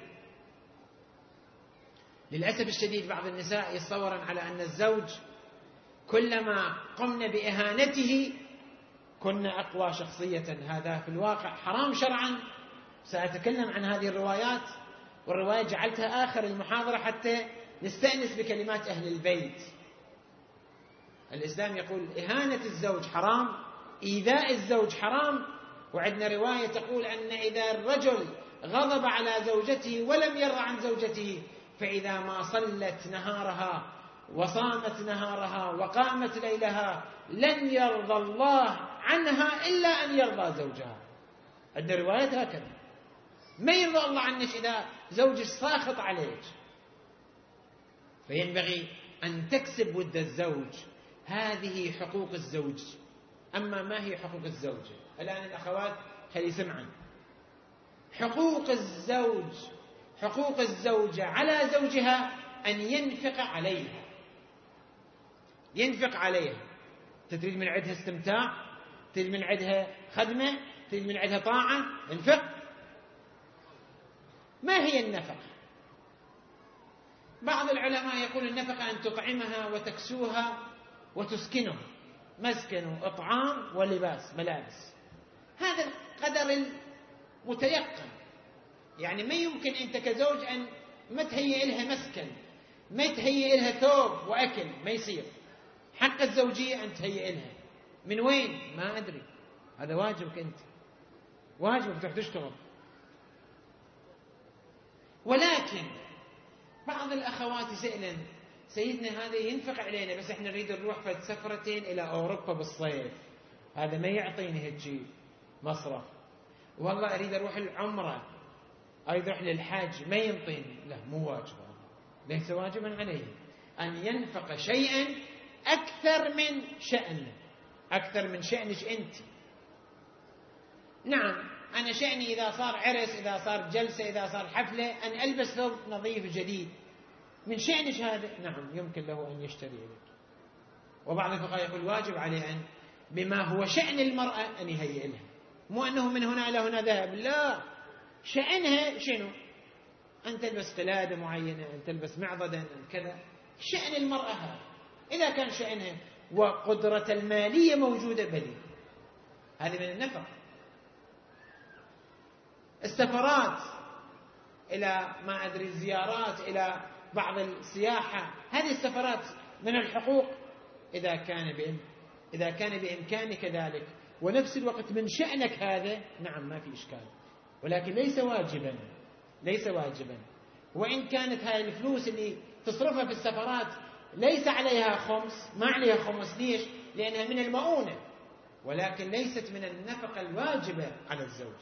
Speaker 1: للأسف الشديد بعض النساء يتصورن على أن الزوج كلما قمنا بإهانته كنا أقوى شخصية. هذا في الواقع حرام شرعا. سأتكلم عن هذه الروايات، والرواية جعلتها آخر المحاضرة حتى نستأنس بكلمات أهل البيت. الإسلام يقول إهانة الزوج حرام، إيذاء الزوج حرام. وعندنا رواية تقول أن إذا الرجل غضب على زوجته ولم يرضى عن زوجته، فإذا ما صلت نهارها وصامت نهارها وقامت ليلها لن يرضى الله عنها إلا أن يرضى زوجها. عندنا روايات هكذا، ما يرضى الله عنك إذا زوجك ساخط عليك. فينبغي أن تكسب ود الزوج، هذه حقوق الزوج. أما ما هي حقوق الزوجة؟ الآن الأخوات خلي يسمعن. حقوق الزوج، حقوق الزوجة على زوجها أن ينفق عليها، ينفق عليها. تريد من عندها استمتاع، تريد من عندها خدمة، تريد من عندها طاعة، انفق. ما هي النفقة؟ بعض العلماء يقول النفقة أن تطعمها وتكسوها وتسكنها، مسكن وإطعام ولباس ملابس. هذا القدر المتيقن، يعني ما يمكن أنت كزوج أن ما تهيئ لها مسكن، ما تهيئ لها ثوب وأكل، ما يصير. حق الزوجية أن تهيئ لها. من وين؟ ما أدري، هذا واجبك أنت، واجبك تروح تشتغل. ولكن بعض الأخوات يسألن سيدنا هذا ينفق علينا بس احنا نريد نروح في سفرتين إلى أوروبا بالصيف، هذا ما يعطيني هيجي مصرف. والله أريد أروح العمرة، أريد أروح للحاج، ما ينطيني. لا، مو واجب، ليس واجبا عليه أن ينفق شيئا أكثر من شأنه، أكثر من شأنك أنت. نعم أنا شأني إذا صار عرس، إذا صار جلسة، إذا صار حفلة، أن ألبس ثوب نظيف جديد. من شأنك هذا؟ نعم يمكن له أن يشتري لك. وبعض الفقهاء يقول واجب عليه أن بما هو شأن المرأة أن يهيئ لها، مو أنه من هنا إلى هنا ذهب، لا، شأنها شنو؟ أن تلبس قلادة معينة، أن تلبس معضدا، أن كذا. شأن المرأة هذا. إذا كان شأنها وقدرة المالية موجودة بلي، هذه من النفق. السفرات إلى ما أدري الزيارات إلى بعض السياحة، هذه السفرات من الحقوق إذا كان بإم... إذا كان بإمكانك ذلك ونفس الوقت من شأنك هذا، نعم ما في إشكال، ولكن ليس واجبا، ليس واجبا. وإن كانت هاي الفلوس اللي تصرفها في السفرات ليس عليها خمس، ما عليها خمس، ليش؟ لأنها من المؤونة، ولكن ليست من النفقة الواجبة على الزوج.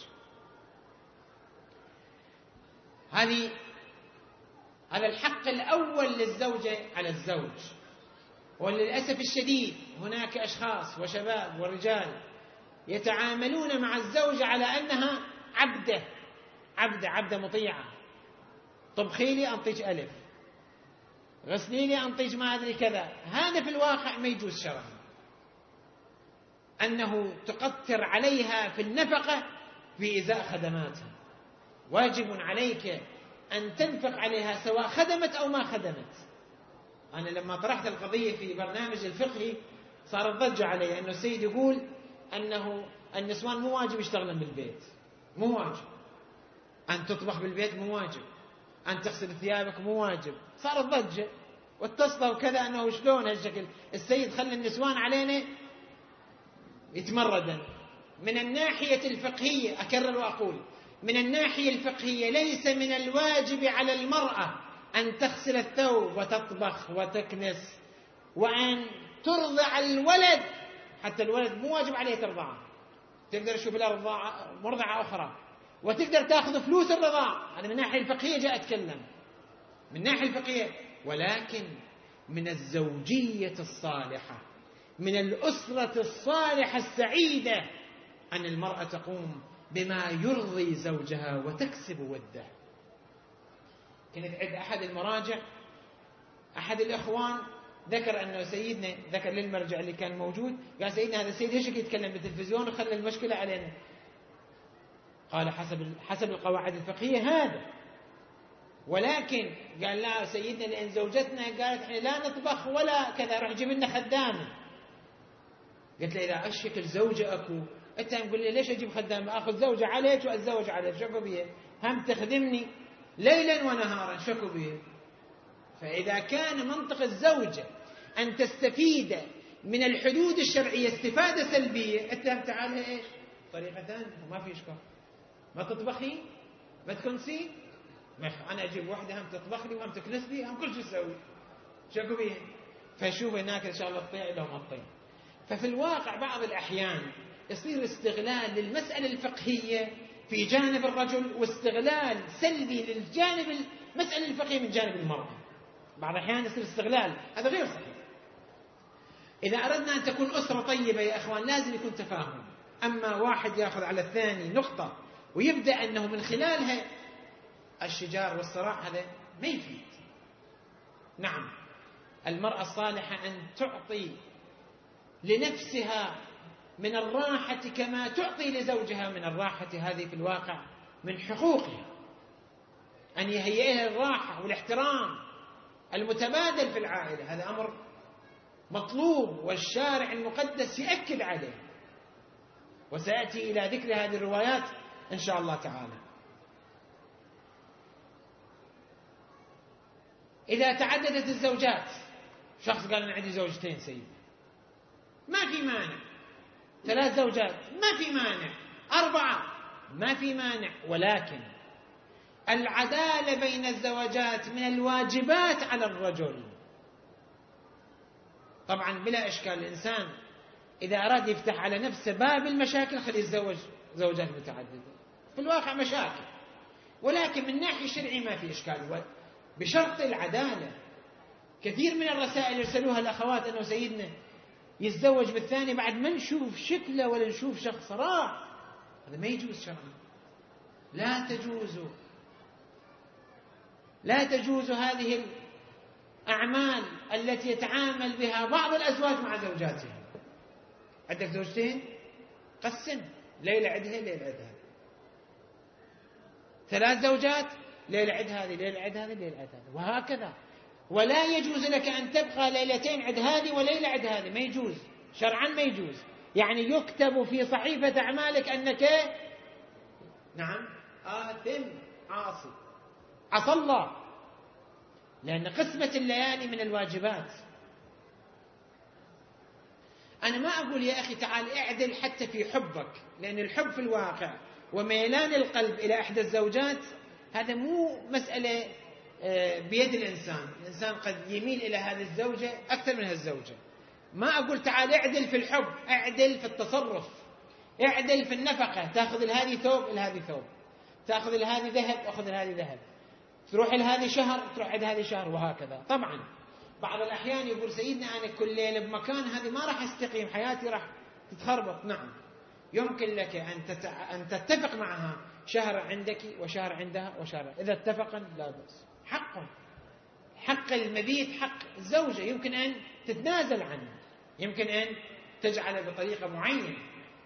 Speaker 1: هذه هذا الحق الأول للزوجة على الزوج. وللأسف الشديد هناك أشخاص وشباب ورجال يتعاملون مع الزوجة على أنها عبدة عبدة عبدة مطيعة. طبخي لي أنطيج ألف، غسلي لي أنطيج ما أدري كذا. هذا في الواقع ما يجوز شرعا، أنه تقتر عليها في النفقة في إزاء خدماتها. واجب عليك أن تنفق عليها سواء خدمت أو ما خدمت. أنا لما طرحت القضية في برنامج الفقهي صارت ضجة علي، أنه السيد يقول أنه النسوان مو واجب يشتغلن بالبيت، مو واجب أن تطبخ بالبيت، مو واجب أن تغسل ثيابك، مو واجب. صارت ضجة واتصلوا وكذا، أنه شلون هالشكل السيد خلى النسوان علينا يتمردن. من الناحية الفقهية أكرر وأقول، من الناحية الفقهية ليس من الواجب على المرأة أن تغسل الثوب وتطبخ وتكنس وأن ترضع الولد. حتى الولد مو واجب عليه ترضعه، تقدر تشوف له رضاعة مرضعة أخرى وتقدر تأخذ فلوس الرضاع. أنا من الناحية الفقهية جاء أتكلم من الناحية الفقهية، ولكن من الزوجية الصالحة، من الأسرة الصالحة السعيدة، أن المرأة تقوم بما يرضي زوجها وتكسب وده. كنت عند أحد المراجع أحد الإخوان ذكر أنه سيدنا ذكر للمرجع اللي كان موجود، قال سيدنا هذا السيد هيك يتكلم بالتلفزيون وخلى المشكلة علينا. قال حسب حسب القواعد الفقهية هذا، ولكن قال لا سيدنا لأن زوجتنا قالت احنا لا نطبخ ولا كذا، روح جيب لنا خدامة. قلت له إذا أشكل زوجة أكو، أنت تقول لي ليش أجيب خدامة؟ أخذ زوجة عليك وأتزوج عليك، شكو بيه؟ هم تخدمني ليلا ونهارا، شكو بيه؟ فإذا كان منطق الزوجة أن تستفيد من الحدود الشرعية استفادة سلبية، اتهم تعالى إيش؟ طريقة ثانية وما في إشكال. ما تطبخي، ما تكنسي، أنا أجيب واحدة هم تطبخ لي وهم تكنس لي، هم كل شيء تسوي، شكو بيه؟ فشوف هناك إن شاء الله تطيع لهم الطيب. ففي الواقع بعض الأحيان يصير استغلال للمسألة الفقهية في جانب الرجل واستغلال سلبي للجانب المسألة الفقهية من جانب المرأة. بعض الأحيان يصير استغلال، هذا غير صحيح. إذا أردنا أن تكون أسرة طيبة يا أخوان لازم يكون تفاهم. أما واحد يأخذ على الثاني نقطة ويبدأ أنه من خلالها الشجار والصراع، هذا ما يفيد. نعم المرأة الصالحة أن تعطي لنفسها من الراحة كما تعطي لزوجها من الراحة، هذه في الواقع من حقوقها أن يهيئها الراحة والاحترام المتبادل في العائلة. هذا أمر مطلوب والشارع المقدس يأكد عليه، وسأتي إلى ذكر هذه الروايات إن شاء الله تعالى. إذا تعددت الزوجات، شخص قال أنا عندي زوجتين سيد، ما في مانع. ثلاث زوجات ما في مانع. أربعة ما في مانع، ولكن العدالة بين الزوجات من الواجبات على الرجل. طبعا بلا إشكال الإنسان إذا أراد يفتح على نفسه باب المشاكل خليه يتزوج زوجات متعددة، في الواقع مشاكل، ولكن من ناحية شرعي ما في إشكال بشرط العدالة. كثير من الرسائل يرسلوها الأخوات أنه سيدنا يتزوج بالثاني بعد ما نشوف شكله ولا نشوف شخص، راح هذا ما يجوز شرعا. لا تجوز لا تجوز هذه الأعمال التي يتعامل بها بعض الأزواج مع زوجاتها. عندك زوجتين، قسم، ليلة عدها ليلة عد هذه. ثلاث زوجات، ليلة عد هذه ليلة عد هذه ليلة عد هذه، وهكذا. ولا يجوز لك أن تبقى ليلتين عد هذه وليلة عد هذه، ما يجوز شرعا، ما يجوز. يعني يكتب في صحيفة أعمالك أنك نعم آثم عاصي، عصى الله، لأن قسمة الليالي من الواجبات. أنا ما أقول يا أخي تعال اعدل حتى في حبك، لأن الحب في الواقع وميلان القلب إلى إحدى الزوجات هذا مو مسألة بيد الإنسان. الإنسان قد يميل إلى هذه الزوجة أكثر من هذه الزوجة. ما أقول تعال اعدل في الحب، اعدل في التصرف، اعدل في النفقة. تأخذ لهذه ثوب لهذه ثوب، تأخذ لهذه ذهب أخذ لهذه ذهب، تروح لهذه شهر تروح لهذه شهر، وهكذا. طبعا بعض الأحيان يقول سيدنا أنا كل ليلة بمكان، هذه ما راح استقيم، حياتي راح تتخربط. نعم يمكن لك أن تتع... أن تتفق معها شهر عندك وشهر عندها وشهر، إذا اتفقا لا بأس. حق حق المبيت حق الزوجة يمكن أن تتنازل عنه، يمكن أن تجعله بطريقة معينة.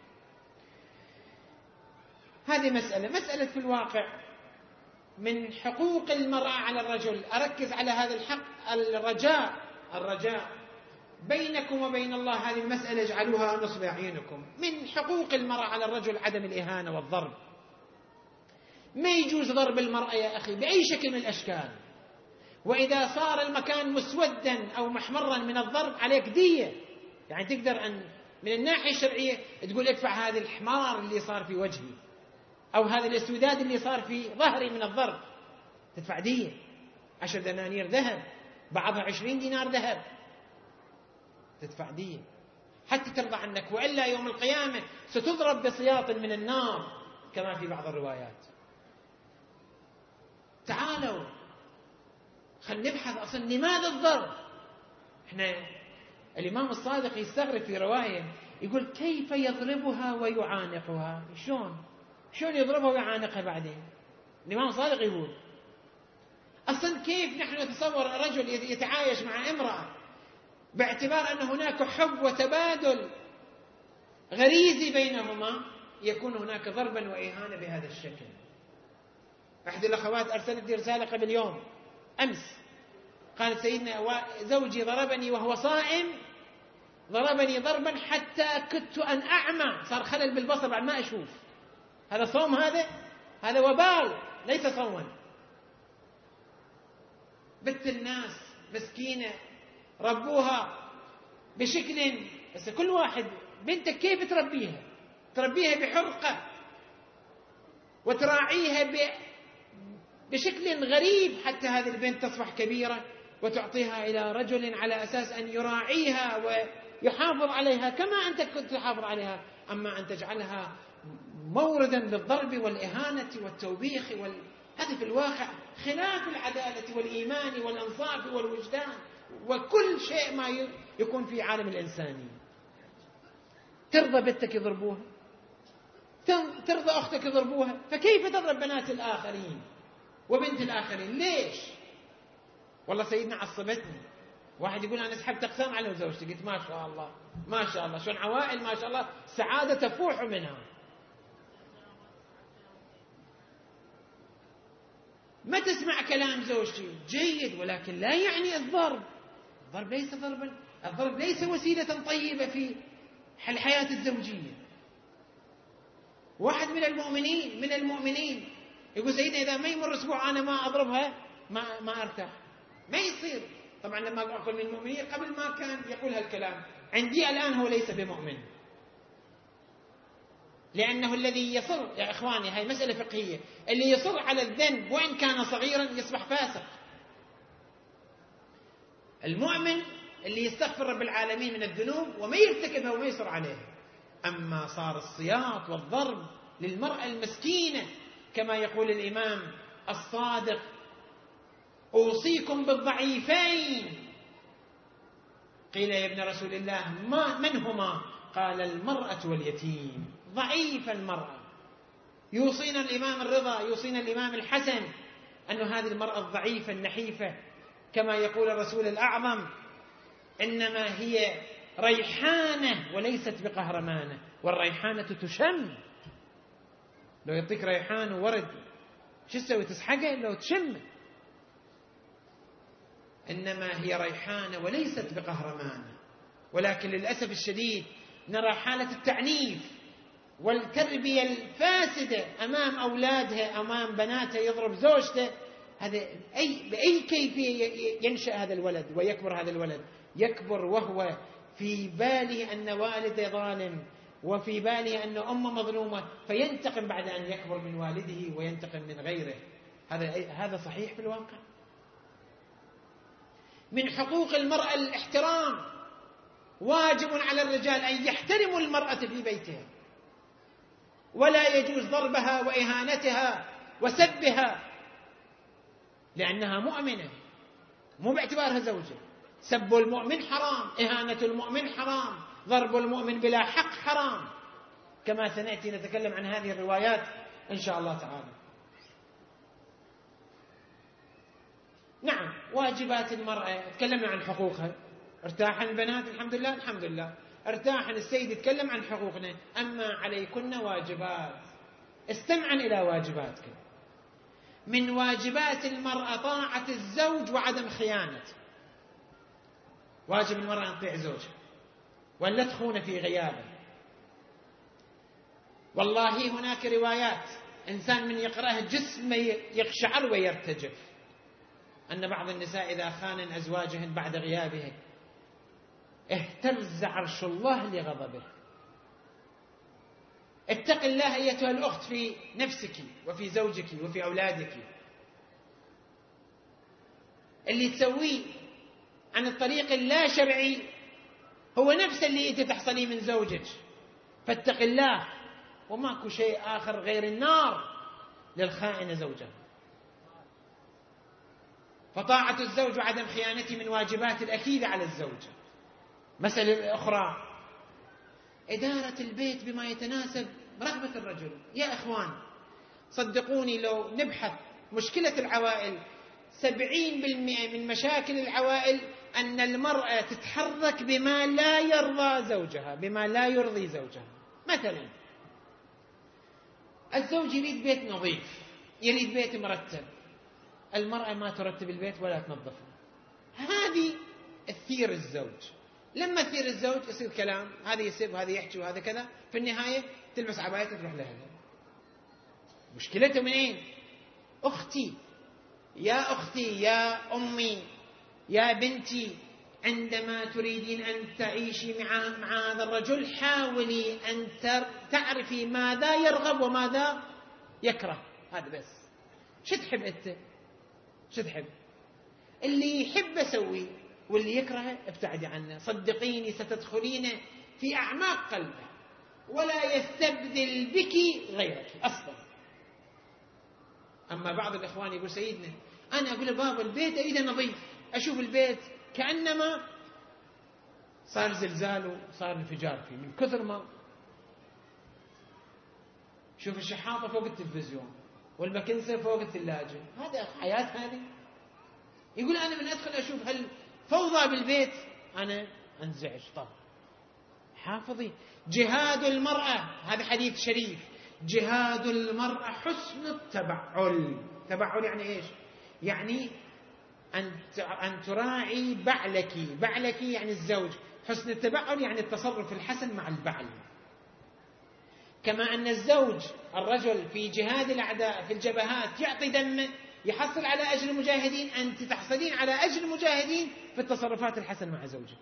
Speaker 1: هذه مسألة مسألة في الواقع من حقوق المرأة على الرجل. أركز على هذا الحق، الرجاء الرجاء بينكم وبين الله. هذه المسألة اجعلوها نصب أعينكم. من حقوق المرأة على الرجل عدم الإهانة والضرب. ما يجوز ضرب المرأة يا أخي بأي شكل من الأشكال. وإذا صار المكان مسودا أو محمرا من الضرب عليك دية. يعني تقدر أن من الناحية الشرعية تقول ادفع هذا الحمار اللي صار في وجهي، أو هذا الاسوداد اللي صار في ظهري من الضرب، تدفع دية، عشر دنانير ذهب، بعضها عشرين دينار ذهب، تدفع دية حتى ترضى عنك، وإلا يوم القيامة ستضرب بسياط من النار كما في بعض الروايات. تعالوا خلينا نبحث أصلا لماذا الضرب. احنا الإمام الصادق يستغرب في رواية يقول كيف يضربها ويعانقها. شلون شلون يضربها ويعانقها؟ بعدين الإمام الصادق يقول أصلا كيف نحن نتصور رجل يتعايش مع امرأة باعتبار أن هناك حب وتبادل غريزي بينهما، يكون هناك ضربا وإهانة بهذا الشكل. أحد الأخوات أرسلت لي رسالة قبل يوم أمس، قالت سيدنا زوجي ضربني وهو صائم، ضربني ضربا حتى كدت أن أعمى، صار خلل بالبصر بعد ما أشوف. هذا صوم؟ هذا هذا وبال ليس صوما. بنت الناس مسكينة ربوها بشكل، بس كل واحد بنتك كيف تربيها؟ تربيها بحرقة وتراعيها ب... بشكل غريب حتى هذه البنت تصبح كبيرة وتعطيها إلى رجل على أساس أن يراعيها ويحافظ عليها كما أنت كنت تحافظ عليها. أما أن تجعلها موردا للضرب والإهانة والتوبيخ وال... هذا في الواقع خلاف العدالة والإيمان والإنصاف والوجدان وكل شيء ما يكون في عالم الإنساني. ترضى بنتك يضربوها؟ ترضى أختك يضربوها؟ فكيف تضرب بنات الآخرين وبنت الآخرين؟ ليش؟ والله سيدنا عصبتني. واحد يقول أنا سحبت أقسام على زوجتي، قلت ما شاء الله ما شاء الله، شلون عوائل ما شاء الله سعادة تفوح منها. ما تسمع كلام زوجتي جيد، ولكن لا يعني الضرب. الضرب ليس ضربا، الضرب ليس وسيلة طيبة في الحياة الزوجية. واحد من المؤمنين من المؤمنين يقول سيدنا إذا ما يمر أسبوع أنا ما أضربها ما ما أرتاح. ما يصير. طبعا لما أقول من المؤمنين قبل ما كان يقول هالكلام، عندي الآن هو ليس بمؤمن، لأنه الذي يصر يا إخواني، هاي مسألة فقهية، اللي يصر على الذنب وإن كان صغيرا يصبح فاسق. المؤمن اللي يستغفر رب العالمين من الذنوب وما يرتكبها وما يصر عليها. أما صار السياط والضرب للمرأة المسكينة كما يقول الإمام الصادق أوصيكم بالضعيفين. قيل يا ابن رسول الله ما من هما؟ قال المرأة واليتيم. ضعيف المرأة يوصينا الإمام الرضا، يوصينا الإمام الحسن أن هذه المرأة الضعيفة النحيفة كما يقول الرسول الأعظم إنما هي ريحانة وليست بقهرمانة، والريحانة تشم. لو يعطيك ريحان وورد شو تسوي؟ تسحقه لو تشم. إنما هي ريحانة وليست بقهرمانة. ولكن للأسف الشديد نرى حالة التعنيف والتربية الفاسدة أمام أولادها، أمام بناتها، يضرب زوجته. هذا أي بأي كيفية ينشأ هذا الولد ويكبر هذا الولد؟ يكبر وهو في باله أن والده ظالم، وفي باله أن أمه مظلومة، فينتقم بعد أن يكبر من والده وينتقم من غيره. هذا هذا صحيح في الواقع. من حقوق المرأة الاحترام، واجب على الرجال أن يحترموا المرأة في بيتها، ولا يجوز ضربها وإهانتها وسبها لأنها مؤمنة، مو باعتبارها زوجة. سب المؤمن حرام، إهانة المؤمن حرام، ضرب المؤمن بلا حق حرام، كما سنأتي نتكلم عن هذه الروايات إن شاء الله تعالى. نعم، واجبات المرأة تكلمنا عن حقوقها. ارتاح البنات الحمد لله، الحمد لله ارتاح السيد يتكلم عن حقوقنا. أما عليكن واجبات، استمعا إلى واجباتكم. من واجبات المرأة طاعة الزوج وعدم خيانته. واجب المرأة أن تطيع زوجها ولا تخون في غيابه. والله هناك روايات إنسان من يقرأها جسمه يقشعر ويرتجف، أن بعض النساء إذا خان أزواجهن بعد غيابه اهتز عرش الله لغضبه. اتق الله أيتها الأخت في نفسك وفي زوجك وفي أولادك. اللي تسويه عن الطريق اللا شرعي هو نفس اللي أنت تحصليه من زوجك، فاتق الله. وماكو شيء آخر غير النار للخائن زوجها. فطاعة الزوج وعدم خيانته من واجبات الأكيدة على الزوجة. مسألة أخرى، إدارة البيت بما يتناسب رغبة الرجل. يا إخوان صدقوني لو نبحث مشكلة العوائل، سبعين بالمئة من مشاكل العوائل أن المرأة تتحرك بما لا يرضى زوجها، بما لا يرضي زوجها. مثلا الزوج يريد بيت نظيف، يريد بيت مرتب، المرأة ما ترتب البيت ولا تنظفه. هذه تثير الزوج. لما تثير الزوج يصير كلام، هذا يسب وهذا يحكي وهذا كذا، في النهاية تلبس عبايتها تروح لها. مشكلته من أين؟ أختي، يا أختي، يا أمي، يا بنتي، عندما تريدين أن تعيشي مع مع هذا الرجل حاولي أن تعرفي ماذا يرغب وماذا يكره. هذا بس. شو تحب أنت؟ شو تحب؟ اللي يحب أسوي، واللي يكره ابتعدي عنه. صدقيني ستدخلين في أعماق قلبه، ولا يستبدل بك غيرك أصلا. أما بعض الإخوان يقول سيدنا أنا أقول بابا البيت أريد نظيف، أشوف البيت كأنما صار زلزال وصار انفجار فيه من كثر ما شوف الشحاطة فوق التلفزيون والمكنسة فوق الثلاجة. هذا حياة هذه؟ يقول أنا من أدخل أشوف هالفوضى بالبيت أنا أنزعج. طبعا حافظي جهاد المرأة، هذا حديث شريف، جهاد المرأة حسن التبعل. تبعل يعني إيش؟ يعني أن تراعي بعلك. بعلك يعني الزوج. حسن التبعل يعني التصرف الحسن مع البعل. كما أن الزوج الرجل في جهاد الأعداء في الجبهات يعطي دمه يحصل على أجر المجاهدين، أنت تحصلين على أجر المجاهدين في التصرفات الحسنة مع زوجك.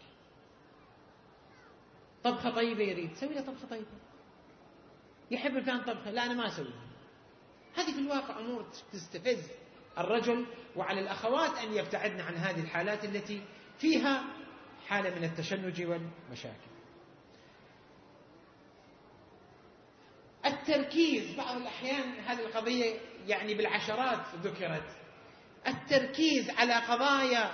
Speaker 1: طبخة طيبة يريد، سوي له طبخة طيبة. يحب الفلان طبخة، لا أنا ما أسويها. هذه في الواقع أمور تستفز الرجل، وعلى الأخوات أن يبتعدن عن هذه الحالات التي فيها حالة من التشنج والمشاكل. التركيز، بعض الأحيان هذه القضية يعني بالعشرات ذكرت، التركيز على قضايا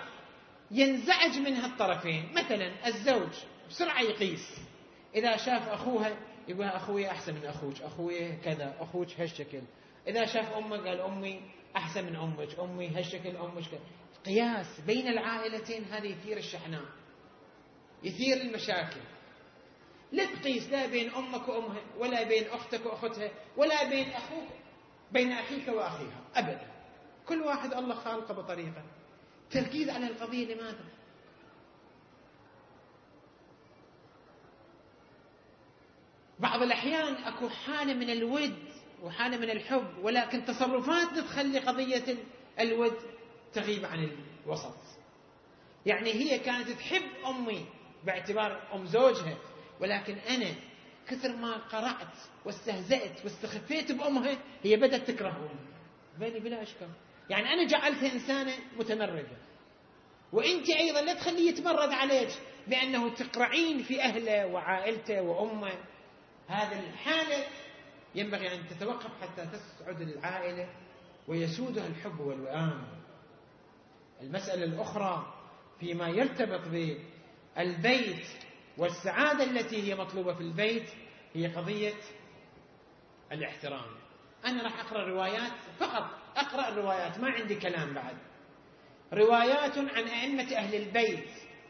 Speaker 1: ينزعج منها الطرفين. مثلا الزوج بسرعة يقيس، إذا شاف أخوها يقول أخوي أحسن من أخوك، أخوي كذا، أخوك هالشكل. إذا شاف أمه قال أمي أحسن من أمك، أمي هالشكل، أمك كذا. قياس بين العائلتين هذا يثير الشحناء، يثير المشاكل. لا تقيس لا بين أمك وأمها، ولا بين أختك وأختها، ولا بين أخوك بين أخيك وأخيها أبدا. كل واحد الله خالقه بطريقة. تركيز على القضية لماذا؟ بعض الأحيان أكو حالة من الود وحالة من الحب، ولكن تصرفاتنا تخلي قضية الود تغيب عن الوسط. يعني هي كانت تحب أمي باعتبار أم زوجها، ولكن أنا كثر ما قرأت واستهزأت واستخفيت بأمها هي بدأت تكره أمي. بالي بلا أشكال. يعني أنا جعلتها إنسانة متمردة، وأنت أيضا لا تخليه يتمرد عليك بأنه تقرعين في أهله وعائلته وأمه. هذا الحالة ينبغي أن تتوقف حتى تسعد العائلة ويسودها الحب والوئام. المسألة الأخرى فيما يرتبط بالبيت والسعادة التي هي مطلوبة في البيت هي قضية الاحترام. أنا راح أقرأ روايات فقط، أقرأ الروايات، ما عندي كلام بعد. روايات عن أئمة أهل البيت.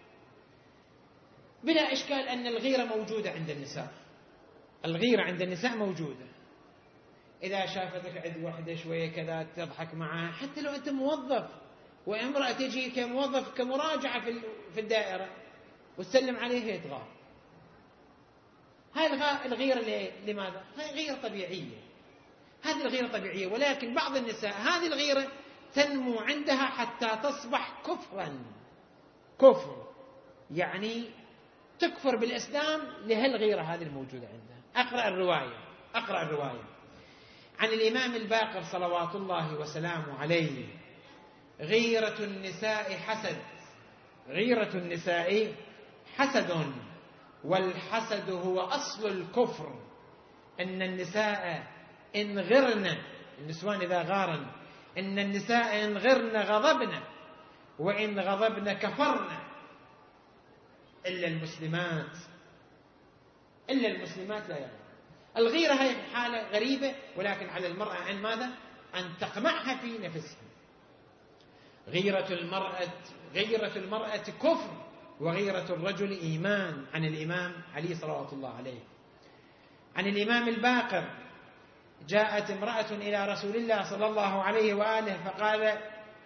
Speaker 1: بلا إشكال أن الغيرة موجودة عند النساء، الغيرة عند النساء موجودة. إذا شافتك عند وحدة شوية كذا تضحك معها، حتى لو أنت موظف وامرأة تجي كموظف كمراجعة في الدائرة وتسلم عليه يتغار. هاي الغيرة لماذا؟ هاي غيرة طبيعية، هذه الغيرة طبيعية. ولكن بعض النساء هذه الغيرة تنمو عندها حتى تصبح كفرا، كفر يعني تكفر بالإسلام لهالغيرة هذه الموجودة عندها. أقرأ الرواية أقرأ الرواية عن الإمام الباقر صلوات الله وسلامه عليه: غيرة النساء حسد، غيرة النساء حسد، والحسد هو أصل الكفر. إن النساء إن غرن، النسوان إذا غارن، إن النساء إن غرن غضبن، وإن غضبن كفرن، إلا المسلمات، إلا المسلمات لا يغضبن. الغيرة هي حالة غريبة، ولكن على المرأة أن ماذا؟ أن تقمعها في نفسها. غيرة المرأة غيرة المرأة كفر، وغيرة الرجل إيمان. عن الإمام علي صلوات الله عليه. عن الإمام الباقر: جاءت امرأة إلى رسول الله صلى الله عليه وآله فقال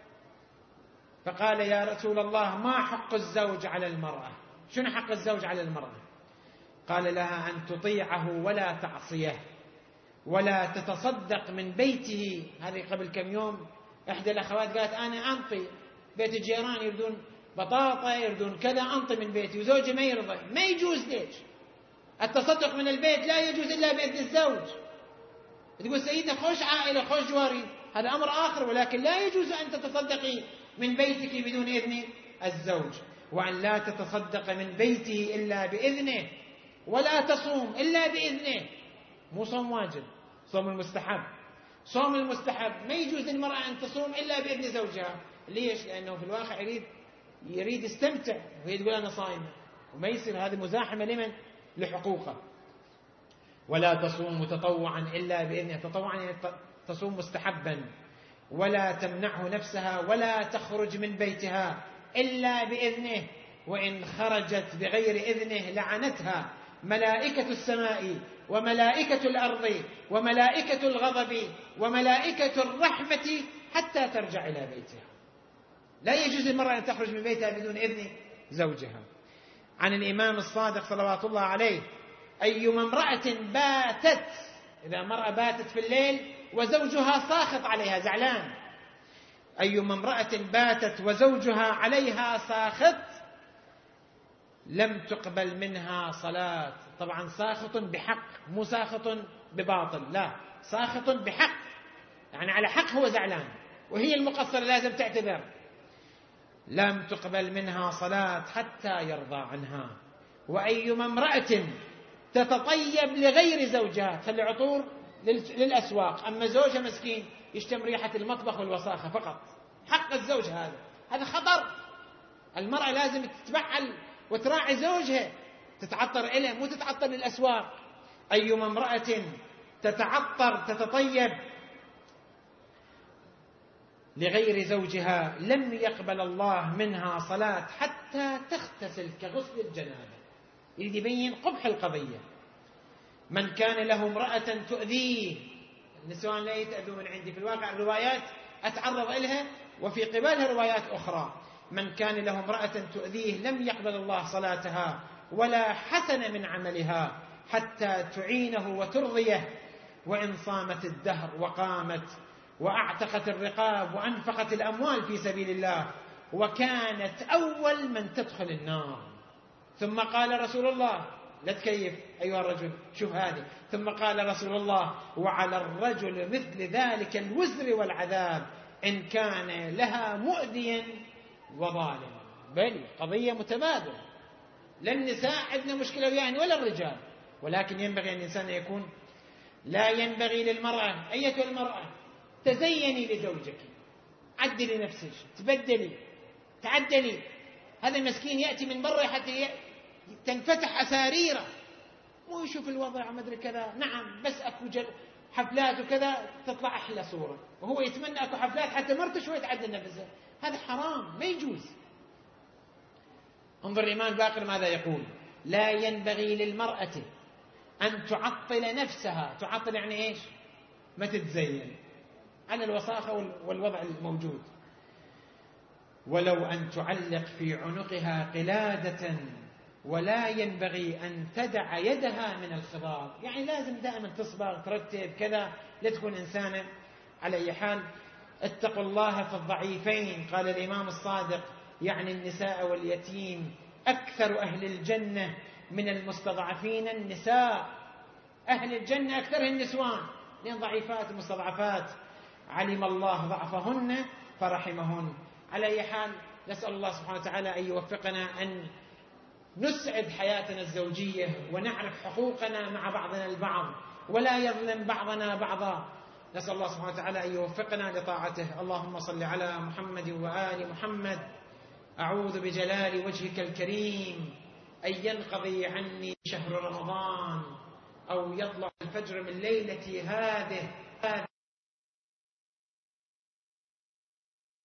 Speaker 1: فقال يا رسول الله، ما حق الزوج على المرأة؟ شنو حق الزوج على المرأة؟ قال لها: أن تطيعه ولا تعصيه، ولا تتصدق من بيته. هذه قبل كم يوم إحدى الأخوات قالت: أنا أنطي بيت الجيران يردون بطاطا يردون كذا، أنطي من بيتي وزوجي ما يرضى. ما يجوز. ليش؟ التصدق من البيت لا يجوز إلا بإذن الزوج. تقول سيدنا خوش عائلة خوش جواري، هذا أمر آخر، ولكن لا يجوز أن تتصدقي من بيتك بدون إذن الزوج، وأن لا تتصدق من بيته إلا بإذنه، ولا تصوم إلا بإذنه. مو صوم واجب، صوم المستحب. صوم المستحب ما يجوز للمرأة أن تصوم إلا بإذن زوجها. ليش؟ لأنه في الواقع يريد يريد يستمتع وهي تقول أنا صائمة، وما يصير هذه مزاحمة لمن؟ لحقوقه. ولا تصوم متطوعا إلا بإذنه، تطوعا يعني تصوم مستحبا. ولا تمنعه نفسها، ولا تخرج من بيتها إلا بإذنه، وإن خرجت بغير إذنه لعنتها ملائكة السماء وملائكة الأرض وملائكة الغضب وملائكة الرحمة حتى ترجع إلى بيتها. لا يجوز للمرأة أن تخرج من بيتها بدون إذن زوجها. عن الإمام الصادق صلوات الله عليه: أيما امرأة باتت، إذا امرأة باتت في الليل وزوجها ساخط عليها زعلان، أيما امرأة باتت وزوجها عليها ساخط لم تقبل منها صلاة. طبعا ساخط بحق، مو ساخط بباطل، لا، ساخط بحق، يعني على حق هو زعلان وهي المقصرة لازم تعتذر. لم تقبل منها صلاة حتى يرضى عنها. وأيما امرأة تتطيب لغير زوجها، تخلي عطور للأسواق، أما زوجها مسكين يشتم ريحة المطبخ والوساخة فقط. حق الزوج هذا هذا خطر. المرأة لازم تتبعل وتراعي زوجها، تتعطر إليه مو تتعطر للأسواق. أيما امرأة تتعطر تتطيب لغير زوجها لم يقبل الله منها صلاة حتى تغتسل كغسل الجنابة. يريد يبين قبح القضية. من كان له امرأة تؤذيه، النسوان لا يتأذون عندي في الواقع، الروايات أتعرض إليها وفي قبالها روايات أخرى. من كان له امرأة تؤذيه لم يقبل الله صلاتها ولا حسن من عملها حتى تعينه وترضيه. وإن صامت الدهر وقامت وأعتقت الرقاب وأنفقت الأموال في سبيل الله وكانت أول من تدخل النار. ثم قال رسول الله، لا تكيف أيها الرجل، شوف هذه، ثم قال رسول الله: وعلى الرجل مثل ذلك الوزر والعذاب إن كان لها مؤذيا وظالما. بل قضية متبادلة، لا النساء عندنا مشكلة يعني ولا الرجال، ولكن ينبغي أن الإنسان يكون، لا ينبغي للمرأة أيتها المرأة تزيني لزوجك، عدلي نفسك، تبدلي، تعدلي. هذا المسكين يأتي من برا حتى تنفتح أساريره، مو يشوف الوضع ما أدري كذا. نعم بس أكو حفلات وكذا تطلع أحلى صورة، وهو يتمنى أكو حفلات حتى مرته شوي تعدل نفسها. هذا حرام، ما يجوز. انظر الإمام الباقر ماذا يقول: لا ينبغي للمرأة أن تعطل نفسها. تعطل يعني إيش؟ ما تتزين على الوساخة والوضع الموجود. ولو أن تعلق في عنقها قلادة، ولا ينبغي أن تدع يدها من الخضار. يعني لازم دائما تصبغ ترتب كذا، لا تكون إنسانة. على أي حال، اتقوا الله في الضعيفين. قال الإمام الصادق يعني النساء واليتيم: أكثر أهل الجنة من المستضعفين النساء. أهل الجنة أكثرهم النسوان، لأن ضعيفات مستضعفات علم الله ضعفهن فرحمهن. على أي حال، نسأل الله سبحانه وتعالى أن يوفقنا أن نسعد حياتنا الزوجية ونعرف حقوقنا مع بعضنا البعض ولا يظلم بعضنا بعضا. نسأل الله سبحانه وتعالى أن يوفقنا لطاعته. اللهم صل على محمد وآل محمد. أعوذ بجلال وجهك الكريم أن ينقضي عني شهر رمضان أو يطلع الفجر من ليلتي هذه